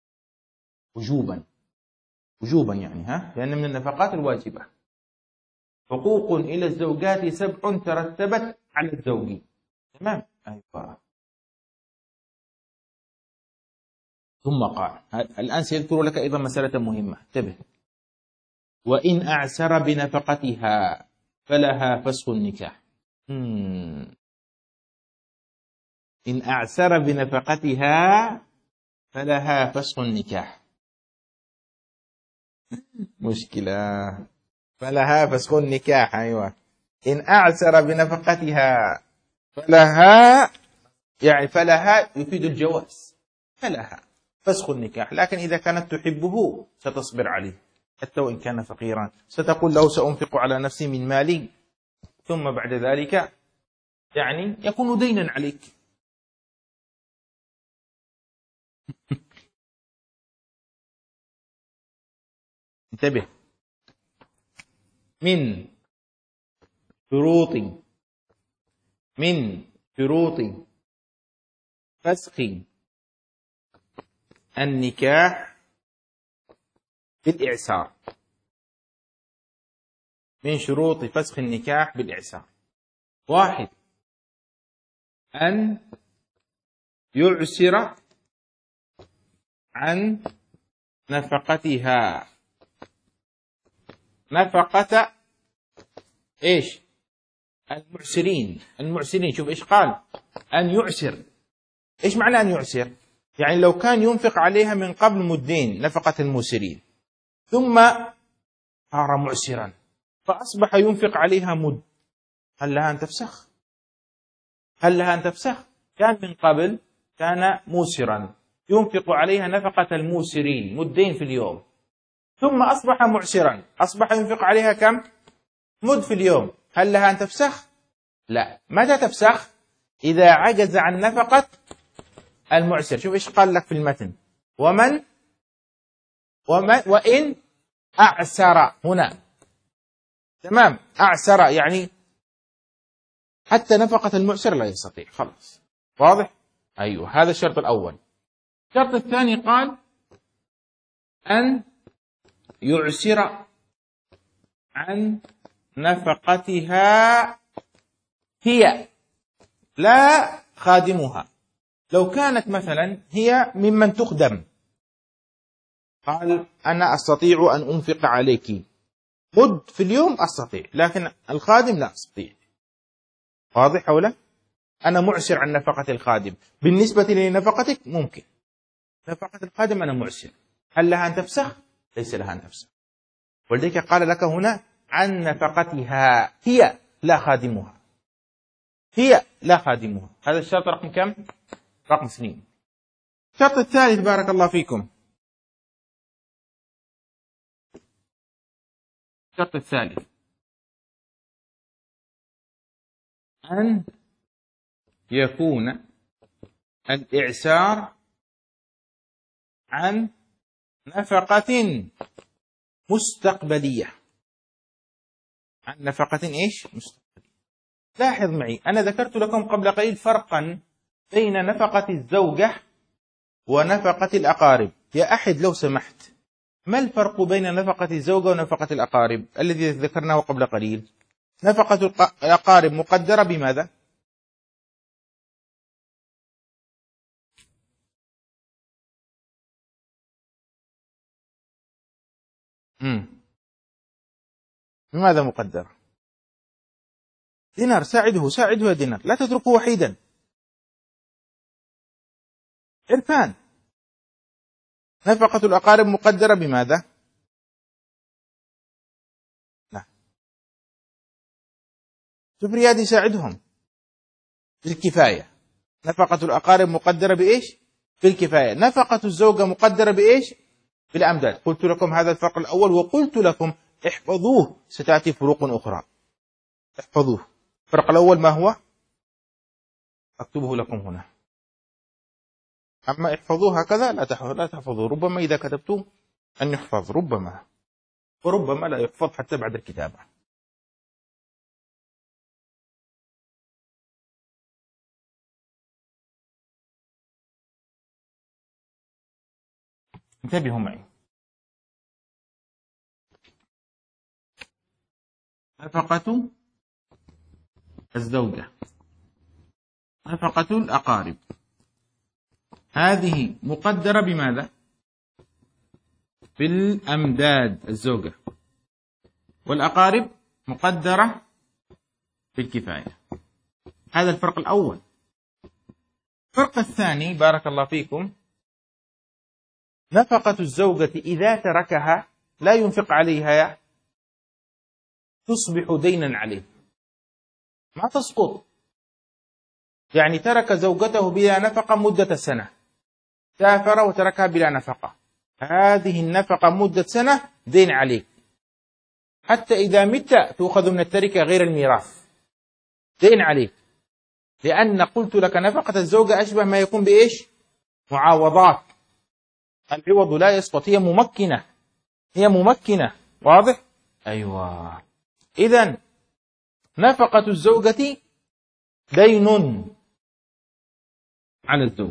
وجوبا يعني، لأن من النفقات الواجبة. حقوق إلى الزوجات 7 ترتبت على الزوج. تمام؟ أيوة. ثم قال الآن سيذكر لك أيضا مسألة مهمة، انتبه. وإن أعسر بنفقتها فلها فسخ النكاح. إن أعسر بنفقتها فلها فسخ النكاح. مشكلة. فلها فسخ النكاح. أيوة. إن أعسر بنفقتها فلها، يعني فلها يفيد الجواز، فلها فسخ النكاح. لكن إذا كانت تحبه ستصبر عليه حتى وإن كان فقيرا. ستقول له سأنفق على نفسي من مالي، ثم بعد ذلك يعني يكون دينا عليك. انتبه. من شروط فسخ النكاح بالإعسار. من شروط فسخ النكاح بالإعسار: 1 أن يعسر عن نفقتها. نفقة إيش؟ المعسرين. شوف إيش قال؟ أن يعسر. إيش معنى أن يعسر؟ يعني لو كان ينفق عليها من قبل مدين نفقة الموسرين، ثم صار معسرا فأصبح ينفق عليها مد، هل لها أن تفسخ؟ كان من قبل كان موسرا ينفق عليها نفقة الموسرين 2 في اليوم، ثم أصبح معسرا، أصبح ينفق عليها كم؟ مد في اليوم، هل لها أن تفسخ؟ لا. متى تفسخ؟ إذا عجز عن نفقة المعسر. شوف إيش قال لك في المتن: وإن أعسر. هنا تمام، أعسر يعني حتى نفقة المعسر لا يستطيع، خلاص. واضح؟ أيوه، هذا الشرط الأول. الشرط الثاني قال أن يعسر عن نفقتها هي لا خادمها. لو كانت مثلا هي ممن تخدم، قال أنا أستطيع أن أنفق عليك مد في اليوم، أستطيع، لكن الخادم لا أستطيع. واضح ولا؟ أنا معسر عن نفقة الخادم، بالنسبة لنفقتك ممكن، نفقة الخادم أنا معسر. هل لها أن تفسخ؟ ليس لها أن تفسخ. ولذلك قال لك هنا عن نفقتها هي لا خادمها. هي لا خادمها. هذا الشرط رقم كم؟ رقم 2. الشرط الثالث بارك الله فيكم. الشرط الثالث أن يكون الإعسار عن نفقة مستقبلية، عن نفقة إيش؟ مستقبلية. لاحظ معي، أنا ذكرت لكم قبل قليل فرقا بين نفقة الزوجة ونفقة الأقارب. يا أحد لو سمحت، ما الفرق بين نفقة الزوجة ونفقة الأقارب الذي ذكرناه قبل قليل؟ نفقة الأقارب مقدرة بماذا؟ بماذا مقدرة؟ دينار. ساعده يا دينار، لا تتركه وحيدا. عرفان، نفقة الأقارب مقدرة بماذا؟ لا، شوف ريادي، ساعدهم بالكفاية. نفقة الأقارب مقدرة بإيش؟ بالكفاية. نفقة الزوجة مقدرة بإيش؟ بالأمداد. قلت لكم هذا الفرق الأول، وقلت لكم احفظوه، ستأتي فروق أخرى، احفظوه. الفرق الأول ما هو؟ أكتبه لكم هنا. أما احفظوه هكذا لا تحفظوه، ربما إذا كتبتم أن يحفظ، ربما، وربما لا يحفظ حتى بعد الكتابة. انتبهوا معي. نفقة الزوجة، نفقة الأقارب، هذه مقدرة بماذا؟ بالأمداد الزوجة، والأقارب مقدرة بالكفاية. هذا الفرق الأول. الفرق الثاني بارك الله فيكم، نفقة الزوجة إذا تركها لا ينفق عليها تصبح دينا عليه، ما تسقط. يعني ترك زوجته بلا نفقة مدة سنة، سافر وتركها بلا نفقة، هذه النفقة مدة سنة دين عليك، حتى إذا مت تؤخذ من التركة غير الميراث، دين عليك. لأن قلت لك نفقة الزوجة أشبه ما يكون بإيش؟ معاوضات، العوض لا يسقط، هي ممكنة، هي ممكنة. واضح؟ أيوة. إذن نفقة الزوجة دين على الزوج،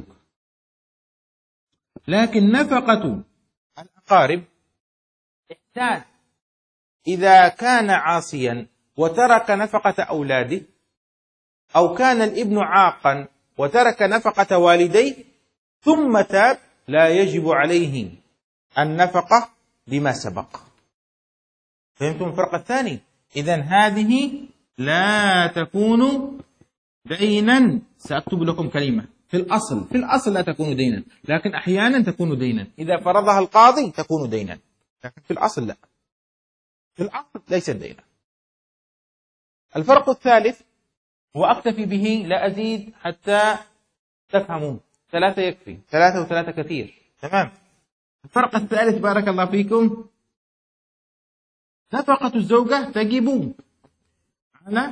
لكن نفقة الأقارب إحسان. إذا كان عاصيا وترك نفقة أولاده، أو كان الابن عاقا وترك نفقة والديه ثم تاب، لا يجب عليه النفقة بما سبق. فهمتم الفرق الثاني؟ إذن هذه لا تكون دينا. سأكتب لكم كلمة، في الأصل لا تكون دينا، لكن أحيانا تكون دينا. إذا فرضها القاضي تكون دينا، لكن في الأصل لا، في الأصل ليست دينا. الفرق الثالث، وأكتفي به لا أزيد حتى تفهمون، 3 يكفي، 3 و3 كثير، تمام. الفرق الثالث بارك الله فيكم، نفقة الزوجة تجب على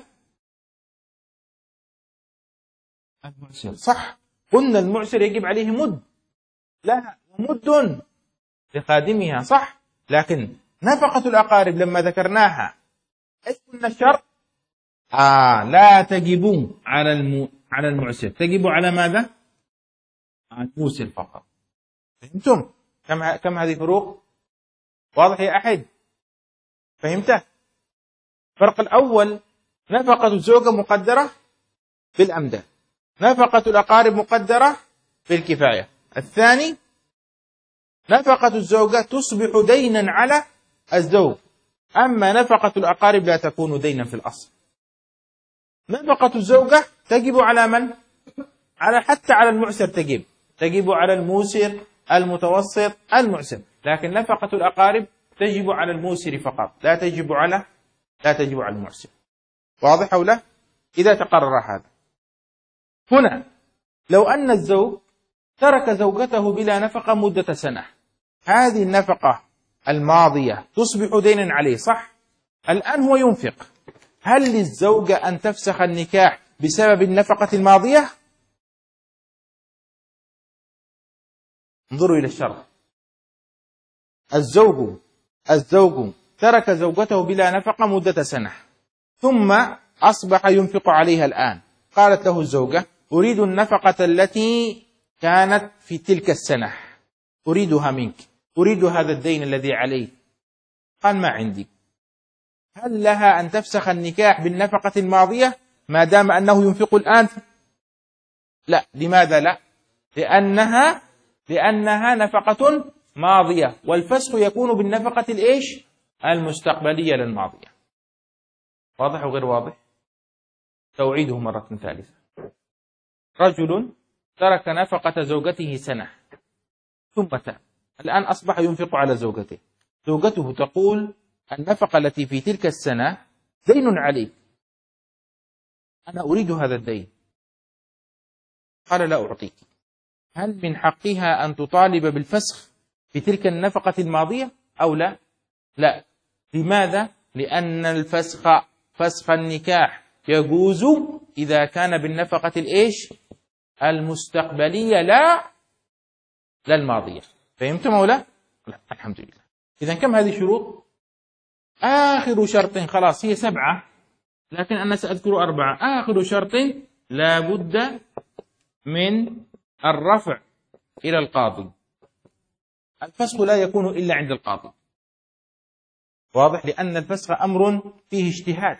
المعسر. صح، قلنا المعسر يجب عليه مد، لا مد لخادمها، صح. لكن نفقة الأقارب لما ذكرناها ايش قلنا الشرط؟ لا تجب على المعسر، تجب على ماذا؟ على الموسر فقط. فهمتم كم هذه فروق؟ واضح يا أحد؟ فهمته؟ الفرق الأول، نفقة الزوجة مقدرة بالأمداد، نفقة الأقارب مقدرة بالكفاية. الثاني، نفقة الزوجة تصبح دينا على الزوج، أما نفقة الأقارب لا تكون دينا في الأصل. نفقة الزوجة تجب على من؟ حتى على المعسر تجب على الموسر، المتوسط، المعسر، لكن نفقة الأقارب تجب على الموسر فقط، لا تجب على المعسر. واضح أو لا؟ إذا تقرر هذا. هنا لو أن الزوج ترك زوجته بلا نفقة مدة سنة، هذه النفقة الماضية تصبح دينا عليه، صح؟ الآن هو ينفق، هل للزوجة أن تفسخ النكاح بسبب النفقة الماضية؟ انظروا إلى الشرط، الزوج ترك زوجته بلا نفقة مدة سنة، ثم أصبح ينفق عليها الآن. قالت له الزوجة: أريد النفقة التي كانت في تلك السنة، أريدها منك، أريد هذا الدين الذي عليك. قال: ما عندي. هل لها أن تفسخ النكاح بالنفقة الماضية ما دام أنه ينفق الآن؟ لا. لماذا لا؟ لأنها نفقة ماضية، والفسخ يكون بالنفقة الإيش؟ المستقبلية للماضية. واضح وغير واضح؟ توعيده مرة ثالثة. رجل ترك نفقة زوجته سنة ثم تاب، الآن أصبح ينفق على زوجته. زوجته تقول: النفقة التي في تلك السنة دين عليك، أنا أريد هذا الدين. قال: لا أعطيك. هل من حقها أن تطالب بالفسخ في تلك النفقة الماضية أو لا؟ لا. لماذا؟ لأن فسخ النكاح يجوز إذا كان بالنفقة الإيش؟ المستقبلية لا الماضية. فهمتم أو لا؟ الحمد لله. إذن كم هذه الشروط؟ آخر شرط، خلاص هي 7 لكن أنا سأذكر 4. آخر شرط لا بد من الرفع إلى القاضي. الفسخ لا يكون إلا عند القاضي. واضح؟ لأن الفسخ أمر فيه اجتهاد،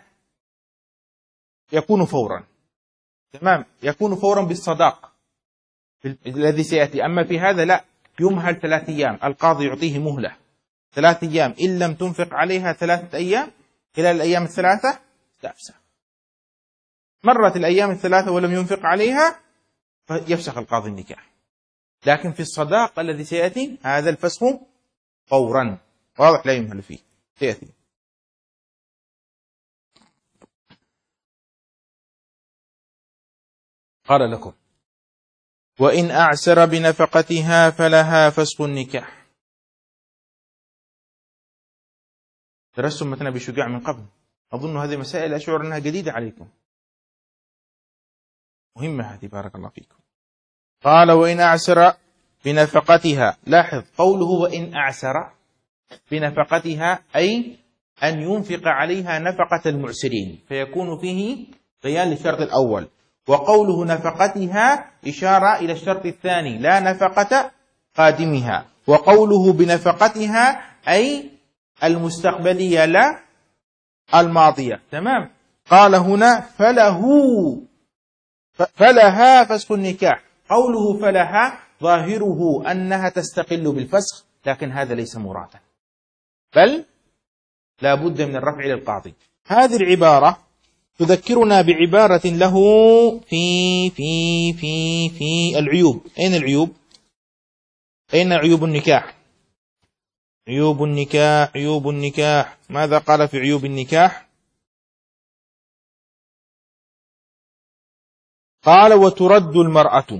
يكون فورا. تمام، يكون فورا بالصداق الذي سيأتي. أما في هذا لا، يمهل 3 أيام، القاضي يعطيه مهلة 3 أيام، إن لم تنفق عليها 3 أيام خلال الأيام 3 تفسخ. مرت الأيام 3 ولم ينفق عليها فيفسخ القاضي النكاح. لكن في الصداق الذي سيأتي هذا الفسخ فورا. واضح؟ لا يمهل فيه، سيأتي. قال لكم: وإن أعسر بنفقتها فلها فسخ النكاح. درستم متن أبي شجاع من قبل، أظن هذه مسائل أشعر أنها جديدة عليكم، مهمة هذه، بارك الله فيكم. قال: وإن أعسر بنفقتها. لاحظ قوله وإن أعسر بنفقتها، أي أن ينفق عليها نفقة المعسرين، فيكون فيه بيان للشرط الأول. وقوله نفقتها إشارة إلى الشرط الثاني، لا نفقة قادمها. وقوله بنفقتها أي المستقبلية لا الماضية. تمام. قال هنا فلها فسخ النكاح. قوله فلها ظاهره أنها تستقل بالفسخ، لكن هذا ليس مرادا، بل لا بد من الرفع للقاضي. هذه العبارة تذكرنا بعبارة له في العيوب. أين العيوب؟ أين عيوب النكاح؟ عيوب النكاح. ماذا قال في عيوب النكاح؟ قال: وترد المرأة.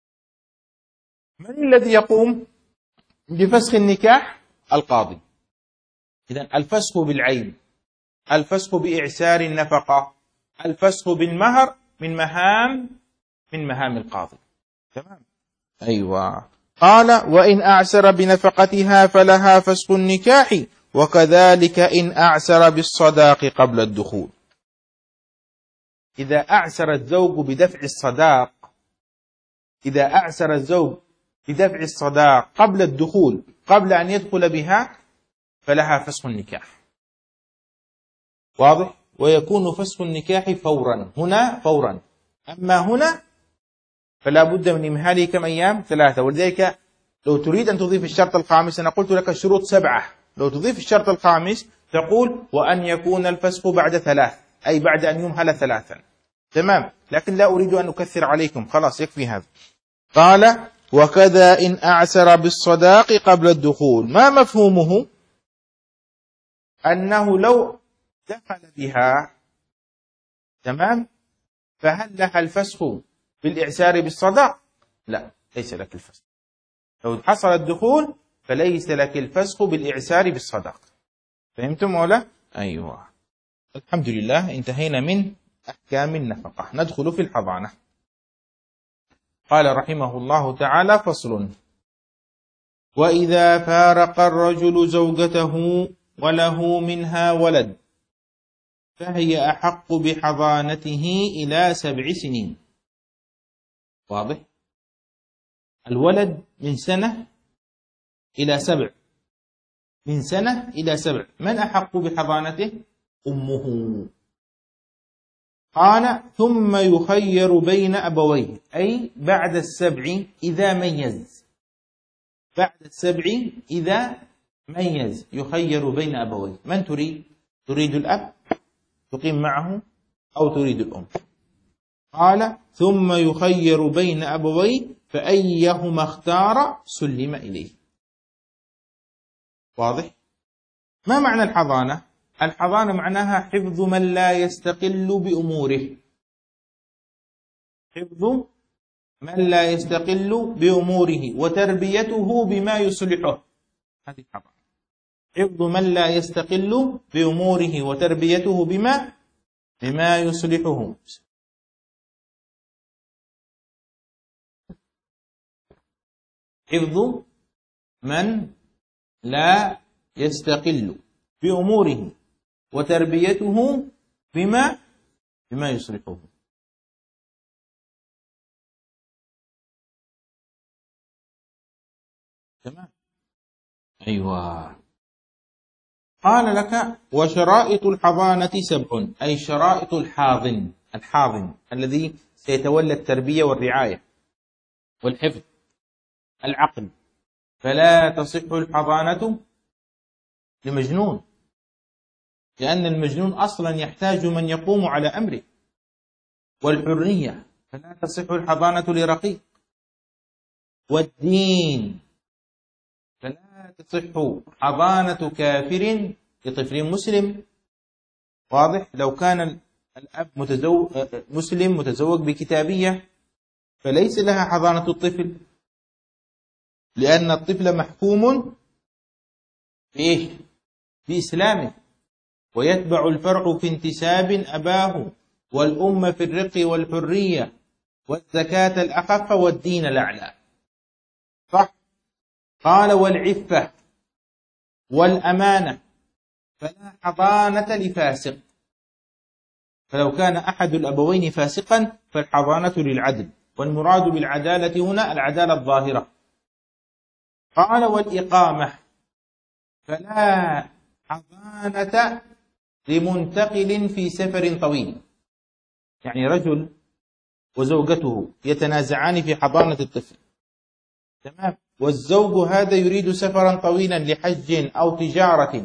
من الذي يقوم بفسخ النكاح؟ القاضي. إذن الفسخ بالعين، الفسخ بإعسار النفقة، الفسخ بالمهر من مهام القاضي. تمام. أيوة. قال: وإن أعسر بنفقتها فلها فسخ النكاح، وكذلك إن أعسر بالصداق قبل الدخول. إذا أعسر الزوج بدفع الصداق قبل الدخول، قبل أن يدخل بها، فلها فسخ النكاح. واضح؟ ويكون فسخ النكاح فورا، هنا فورا. أما هنا فلا بد من إمهاله كم أيام؟ 3. ولذلك لو تريد أن تضيف الشرط الخامس، أنا قلت لك الشروط 7، لو تضيف الشرط الخامس تقول: وأن يكون الفسخ بعد 3، أي بعد أن يمهل 3. تمام. لكن لا أريد أن أكثر عليكم، خلاص يكفي هذا. قال: وكذا إن أعسر بالصداق قبل الدخول. ما مفهومه؟ أنه لو دخل بها، تمام، فهل لها الفسخ بالإعسار بالصداق؟ لا، ليس لك الفسخ. لو حصل الدخول فليس لك الفسخ بالإعسار بالصداق. فهمتم ولا؟ أيوة. الحمد لله، انتهينا من أحكام النفقة. ندخل في الحضانة. قال رحمه الله تعالى: فصل. وإذا فارق الرجل زوجته وله منها ولد فهي أحق بحضانته إلى 7 سنين. واضح؟ الولد من سنة إلى 7، من سنة إلى 7، من أحق بحضانته؟ أمه. قال ثم يخير بين أبويه، أي بعد 7 إذا ميز، بعد 7 إذا ميز يخير بين أبويه. من تريد؟ تريد الأب تقيم معه أو تريد الأم؟ قال ثم يخير بين أبويه فأيهما اختار سلم إليه. واضح؟ ما معنى الحضانة؟ الحضانة معناها حفظ من لا يستقل بأموره، حفظ من لا يستقل بأموره وتربيته بما يصلحه. هذه الحضانة، حفظ من لا يستقل بأموره وتربيته بما يصلحه. حفظ من لا يستقل بأموره وتربيته بما يصلحه. تمام؟ أيوة. قال لك وشرائط الحضانة 7، أي شرائط الحاضن الذي سيتولى التربية والرعاية والحفظ، العقل. فلا تصح الحضانة لمجنون، لأن المجنون أصلا يحتاج من يقوم على أمره. والحرية، فلا تصح الحضانة لرقيق. والدين، فلا تصح حضانة كافر لطفل مسلم. واضح؟ لو كان الأب مسلم متزوج بكتابية فليس لها حضانة الطفل، لأن الطفل محكوم بإيش؟ بإسلامه، ويتبع الفرع في انتساب أباه، والأم في الرق والحرية، والزكاة الأخف، والدين الأعلى. صح؟ قال والعفة والأمانة، فلا حضانة لفاسق. فلو كان أحد الأبوين فاسقا فالحضانة للعدل، والمراد بالعدالة هنا العدالة الظاهرة. قال والإقامة، فلا حضانة لمنتقل في سفر طويل. يعني رجل وزوجته يتنازعان في حضانة الطفل، تمام، والزوج هذا يريد سفرا طويلا لحج أو تجارة.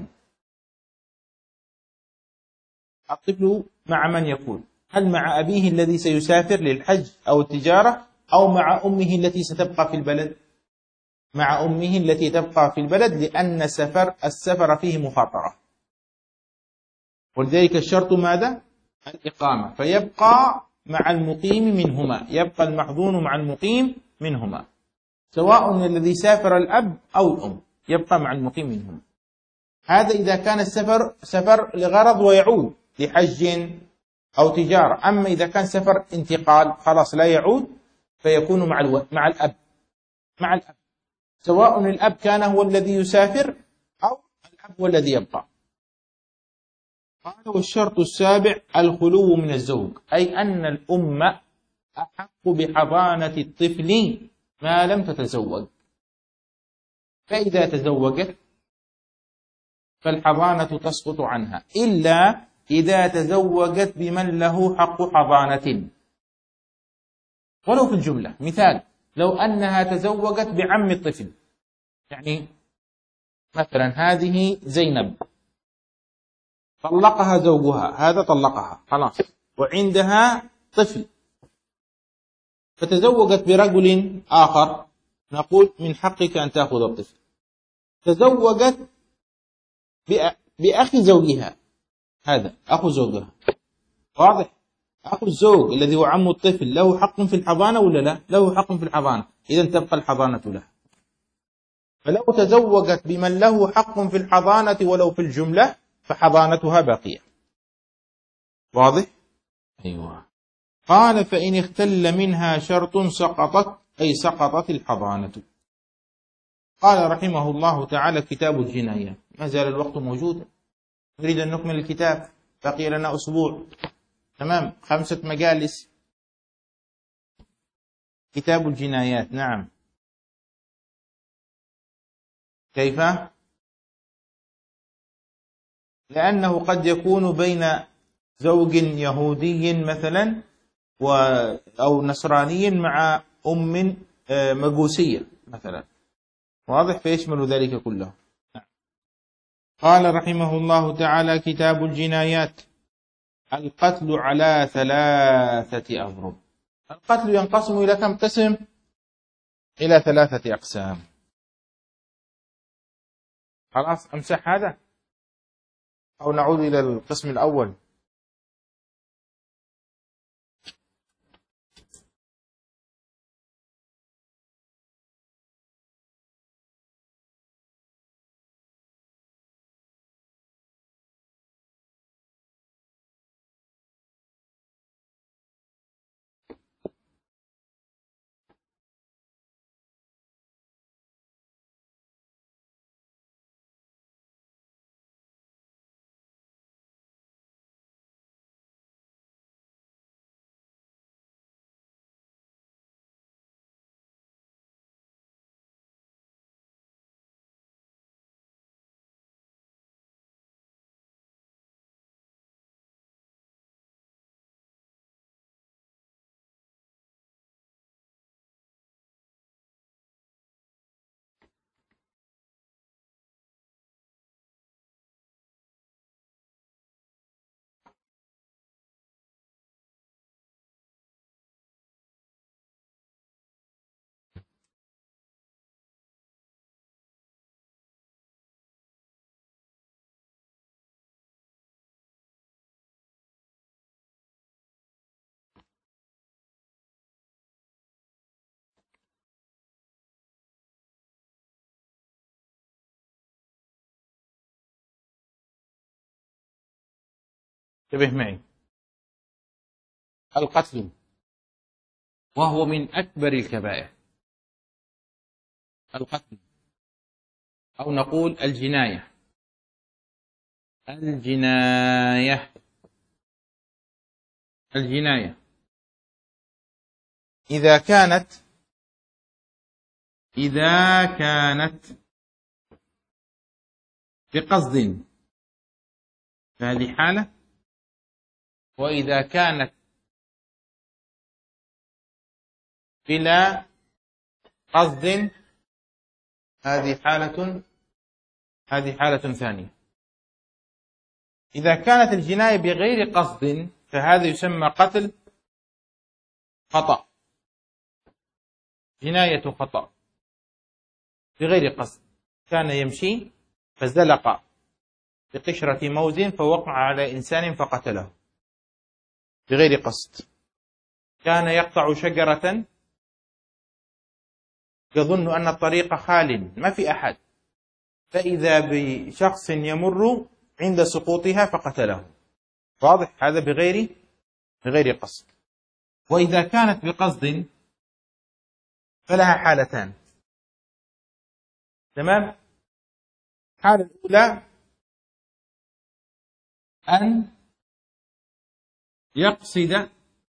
الطفل مع من يكون؟ هل مع أبيه الذي سيسافر للحج أو التجارة، أو مع أمه التي ستبقى في البلد؟ مع أمه التي تبقى في البلد، لأن السفر فيه مخاطرة، ولذلك الشرط ماذا؟ الإقامة. فيبقى مع المقيم منهما، يبقى المحظون مع المقيم منهما، سواء الذي سافر الأب أو الأم، يبقى مع المقيم منهما. هذا إذا كان السفر سفر لغرض ويعود لحج أو تجارة. أما إذا كان سفر انتقال خلاص لا يعود، فيكون مع الأب، مع الأب، سواء الأب كان هو الذي يسافر أو الأب هو الذي يبقى. قال والشرط السابع الخلو من الزوج، أي أن الأم أحق بحضانة الطفل ما لم تتزوج. فإذا تزوجت فالحضانة تسقط عنها، إلا إذا تزوجت بمن له حق حضانة ولو في الجملة. مثال، لو أنها تزوجت بعم الطفل، يعني مثلا هذه زينب طلقها زوجها، هذا طلقها خلاص، وعندها طفل، فتزوجت برجل آخر، نقول من حقك أن تأخذ الطفل. تزوجت بأخي زوجها، هذا أخو زوجها، واضح؟ أخو الزوج الذي هو عم الطفل له حق في الحضانة ولا لا؟ له حق في الحضانة، إذا تبقى الحضانة له. فلو تزوجت بمن له حق في الحضانة ولو في الجملة فحضانتها باقية. واضح؟ أيوة. قال فإن اختل منها شرط سقطت، أي سقطت الحضانة. قال رحمه الله تعالى: كتاب الجنايات. ما زال الوقت موجودا، نريد أن نكمل الكتاب، بقي لنا أسبوع، تمام، 5 مجالس. كتاب الجنايات، نعم. كيف؟ لأنه قد يكون بين زوج يهودي مثلا أو نصراني مع أم مجوسية مثلا، واضح، فيشمل ذلك كله. قال رحمه الله تعالى: كتاب الجنايات. القتل على 3 أضرب. القتل ينقسم إلى كم قسم؟ إلى 3 أقسام. خلاص، أمسح هذا أو نعود إلى القسم الأول؟ انتبه معي. القتل وهو من أكبر الكبائر. القتل، أو نقول الجناية. الجناية الجناية إذا كانت بقصد فهذه حالة، وإذا كانت بلا قصد هذه حالة ثانية. إذا كانت الجناية بغير قصد فهذا يسمى قتل خطأ، جناية خطأ بغير قصد. كان يمشي فزلق بقشرة موز فوقع على إنسان فقتله بغير قصد. كان يقطع شجرة يظن أن الطريق خال ما في أحد، فإذا بشخص يمر عند سقوطها فقتله. واضح؟ هذا بغير قصد. وإذا كانت بقصد فلها حالتان، تمام. الحالة الأولى أن يقصد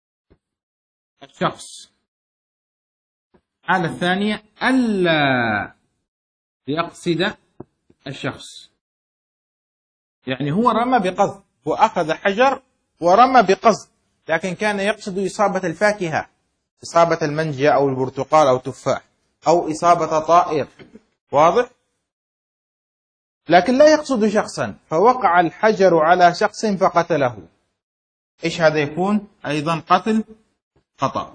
الشخص، الحالة الثانية ألا يقصد الشخص. يعني هو رمى بقصد، وأخذ حجر ورمى بقصد، لكن كان يقصد إصابة الفاكهة، إصابة المانجا أو البرتقال أو التفاح، أو إصابة طائر، واضح؟ لكن لا يقصد شخصا، فوقع الحجر على شخص فقتله. إيش هذا يكون؟ أيضا قتل خطأ.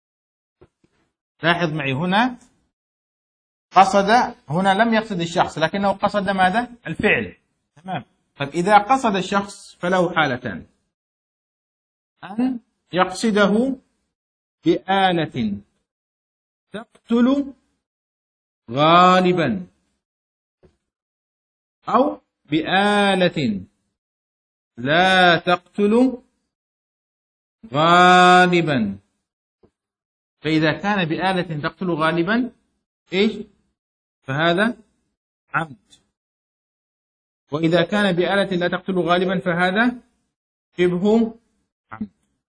لاحظ معي هنا، قصد، هنا لم يقصد الشخص لكنه قصد ماذا؟ الفعل، تمام. طيب إذا قصد الشخص فله حالتان: أن يقصده بآلة تقتل غالبا، أو بآلة لا تقتل غالبا. فإذا كان بآلة تقتل غالبا إيش؟ فهذا عمد. وإذا كان بآلة لا تقتل غالبا فهذا شبه عمد.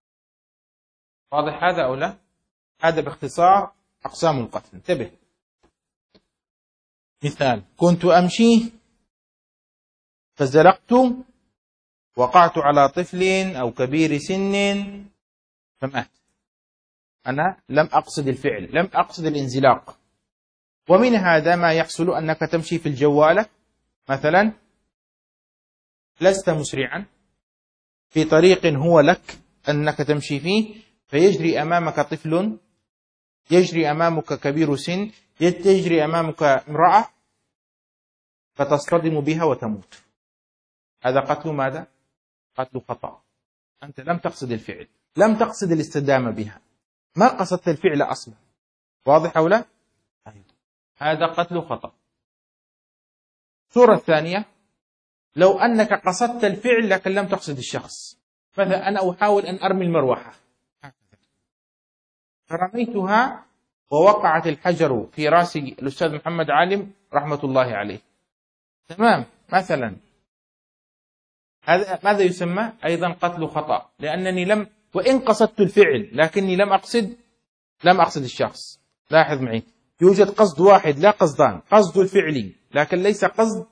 واضح هذا أو لا؟ هذا باختصار أقسام القتل. انتبه. مثال: كنت أمشي فزلقت، وقعت على طفل أو كبير سن فمات. أنا لم أقصد الفعل، لم أقصد الانزلاق. ومن هذا ما يحصل أنك تمشي في الجوالة مثلا، لست مسرعا في طريق هو لك أنك تمشي فيه، فيجري أمامك طفل، يجري أمامك كبير سن، يجري أمامك امرأة، فتصطدم بها وتموت. هذا قتل ماذا؟ قتل خطأ. أنت لم تقصد الفعل، لم تقصد الاستدامة بها، ما قصدت الفعل أصلا. واضح أو لا؟ هذا قتل خطأ. الصورة الثانية: لو أنك قصدت الفعل لكن لم تقصد الشخص. مثلا أنا أحاول أن أرمي المروحة فرميتها ووقعت الحجر في رأس الأستاذ محمد عالم رحمة الله عليه. تمام. مثلا هذا ماذا يسمى؟ أيضا قتل خطأ، لأنني وإن قصدت الفعل لكني لم أقصد الشخص. لاحظ معي، يوجد قصد واحد لا قصدان، قصد الفعل لكن ليس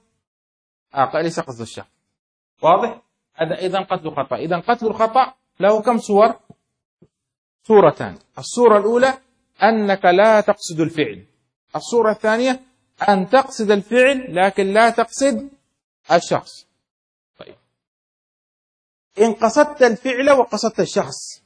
قصد الشخص. واضح؟ هذا أيضا قتل خطأ. إذا قتل الخطأ له كم صور؟ صورتان. الصورة الأولى أنك لا تقصد الفعل. الصورة الثانية أن تقصد الفعل لكن لا تقصد الشخص. طيب، إن قصدت الفعل وقصدت الشخص،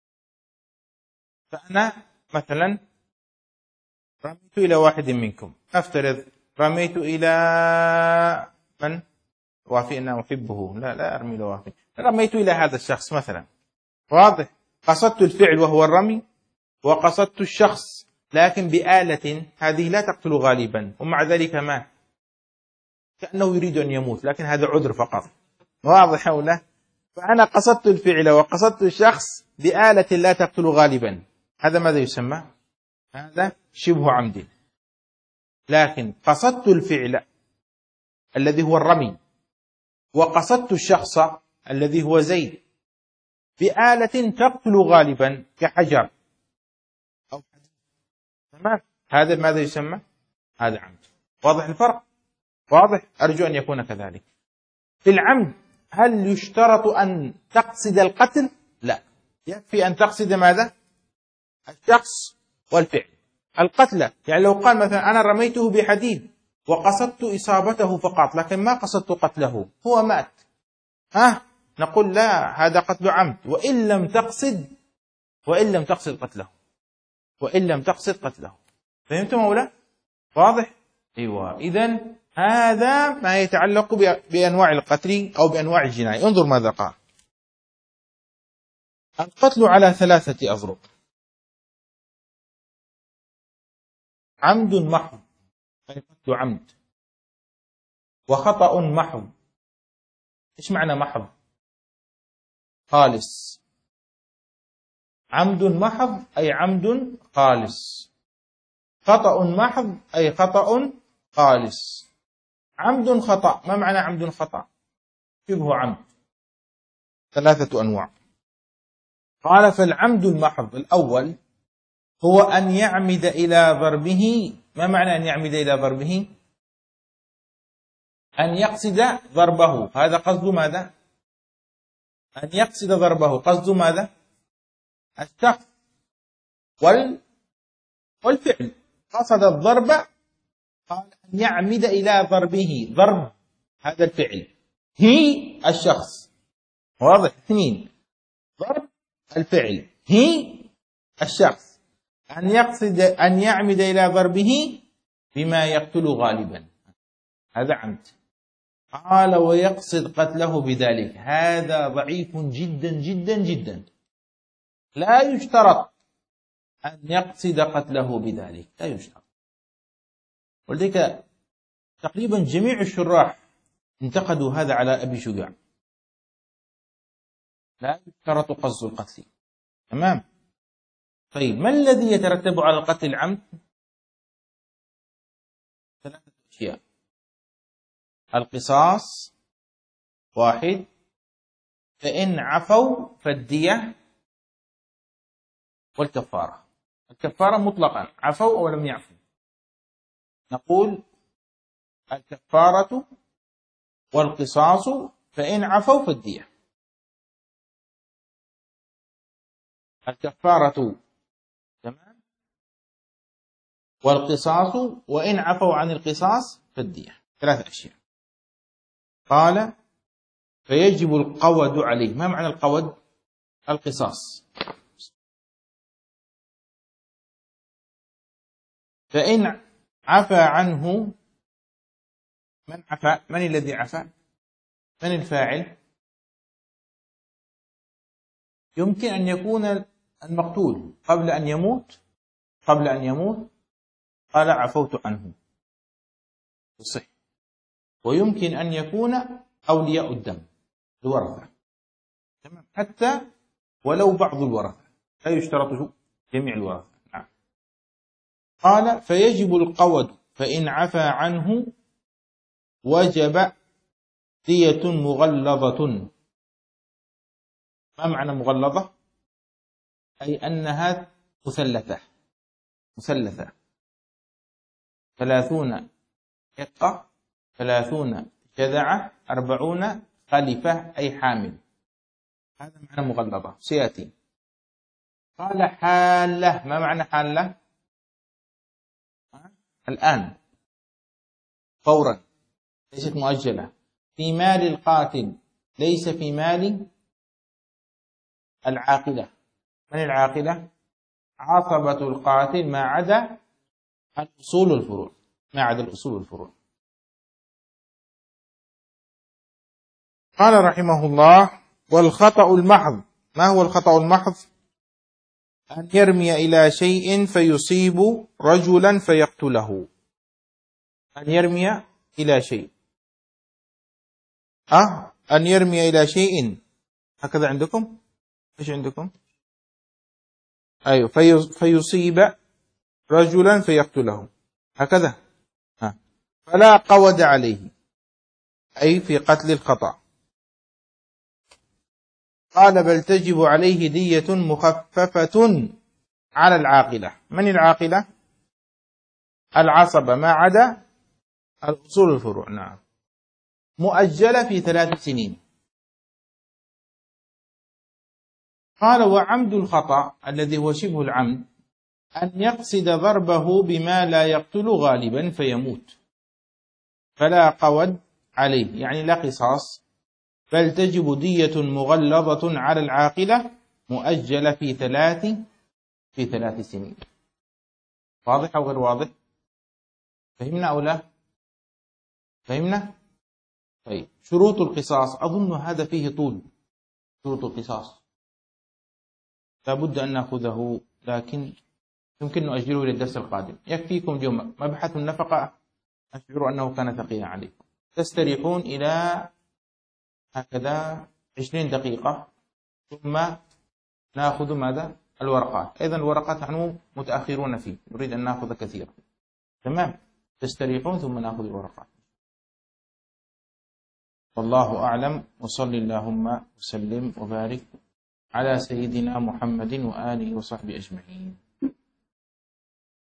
فأنا مثلا رميت إلى واحد منكم، أفترض رميت إلى من؟ وافي أنا أحبه، لا أرمي إلى وافي، رميت إلى هذا الشخص مثلا. واضح؟ قصدت الفعل وهو الرمي، وقصدت الشخص لكن بآلة هذه لا تقتل غالبا، ومع ذلك مات كأنه يريد أن يموت، لكن هذا عذر فقط. واضح أو لا؟ فأنا قصدت الفعل وقصدت الشخص بآلة لا تقتل غالبا. هذا ماذا يسمى؟ هذا شبه عمد. لكن قصدت الفعل الذي هو الرمي، وقصدت الشخص الذي هو زيد بآلة تقتل غالبا كحجر أو حديد. تمام. هذا ماذا يسمى؟ هذا عمد. واضح الفرق؟ واضح؟ أرجو أن يكون كذلك. في العمد هل يشترط أن تقصد القتل؟ لا، يكفي أن تقصد ماذا؟ الشخص والفعل. القتل يعني لو قال مثلا أنا رميته بحديد وقصدت إصابته فقط لكن ما قصدت قتله، هو مات، نقول لا، هذا قتل عمد وإن لم تقصد قتله. فهمتم أو لا؟ واضح؟ أيوة. إذن هذا ما يتعلق بأنواع القتل أو بأنواع الجناية. انظر ماذا قال: القتل على 3 أضرب: عمد محض أي قتل عمد، وخطأ محض. إيش معنى محض؟ خالص. عمد محض أي عمد خالص، خطأ محض أي خطأ خالص. عمد خطأ، ما معنى عمد خطأ؟ شبه عمد. 3 أنواع. قال: فالعمد المحض الأول هو أن يعمد إلى ضربه. ما معنى أن يعمد إلى ضربه؟ أن يقصد ضربه. هذا قصد ماذا؟ أن يقصد ضربه قصد ماذا؟ الشخص والفعل. قصد الضرب، قال أن يعمد إلى ضربه. ضرب هذا الفعل، هي الشخص. واضح؟ 2. ضرب الفعل، هي الشخص. أن يعمد إلى ضربه بما يقتل غالبا، هذا عمد. قال: ويقصد قتله بذلك. هذا ضعيف جدا جدا جدا، لا يشترط أن يقصد قتله بذلك، لا يشترط. ولذلك تقريبا جميع الشراح انتقدوا هذا على أبي شجاع. لا يشترط قصد القتل. تمام. طيب، ما الذي يترتب على القتل العمد؟ ثلاثة أشياء: القصاص واحد، فإن عفوا فالدية، والكفارة. الكفارة مطلقا عفوا أو لم يعفوا، نقول الكفارة والقصاص فإن عفوا فالدية. الكفارة تمام، والقصاص وإن عفوا عن القصاص فالدية، ثلاث أشياء. قال فيجب القود عليه. ما معنى القود؟ القصاص. فإن عفى عنه، من عفى؟ من الذي عفى؟ من الفاعل؟ يمكن أن يكون المقتول قبل أن يموت، قال عفوت عنه، صح. ويمكن أن يكون أولياء الدم، الورثة، تمام، حتى ولو بعض الورثة، لا يشترط جميع الورثة. نعم. قال فيجب القود، فإن عفى عنه وجب دية مغلظة. ما معنى مغلظة؟ أي أنها مثلثة 30 حقة، 30 جذعة، 40 خلفة أي حامل. هذا معنى مغلظة، سيأتي. قال حالة. ما معنى حالة؟ الآن، فورا، ليست مؤجلة. في مال القاتل، ليس في مال العاقلة. من العاقلة؟ عصبة القاتل ما عدا الأصول والفروع، قال رحمه الله والخطأ المحض. ما هو الخطأ المحض؟ أن يرمي إلى شيء فيصيب رجلا فيقتله. أن يرمي إلى شيء، أن يرمي إلى شيء، هكذا عندكم؟ إيش عندكم؟ أيوه، فيصيب رجلا فيقتله، هكذا. فلا قود عليه، أي في قتل الخطأ. قال بل تجب عليه دية مخففة على العاقلة. من العاقلة؟ العصبة ما عدا الأصول والفروع. نعم. مؤجلة في 3 سنين. قال وعمد الخطأ الذي هو شبه العمد أن يقصد ضربه بما لا يقتل غالبا فيموت، فلا قود عليه، يعني لا قصاص، بل تجب دية مغلظة على العاقلة مؤجلة في 3 سنين. واضح أو غير واضح؟ فهمنا أو لا؟ فهمنا؟ طيب، شروط القصاص، أظن هذا فيه طول. شروط القصاص لابد أن نأخذه، لكن يمكن نؤجله للدرس القادم. يكفيكم اليوم مبحث النفقة، أشعر أنه كان ثقيلا عليكم. تستريحون إلى هكذا 20 دقيقة، ثم نأخذ ماذا؟ الورقات. أيضا الورقات نحن متأخرون فيه، نريد أن نأخذ كثيرا. تمام، تستريحون ثم نأخذ الورقات. والله أعلم، وصل اللهم وسلم وبارك على سيدنا محمد وآله وصحبه أجمعين.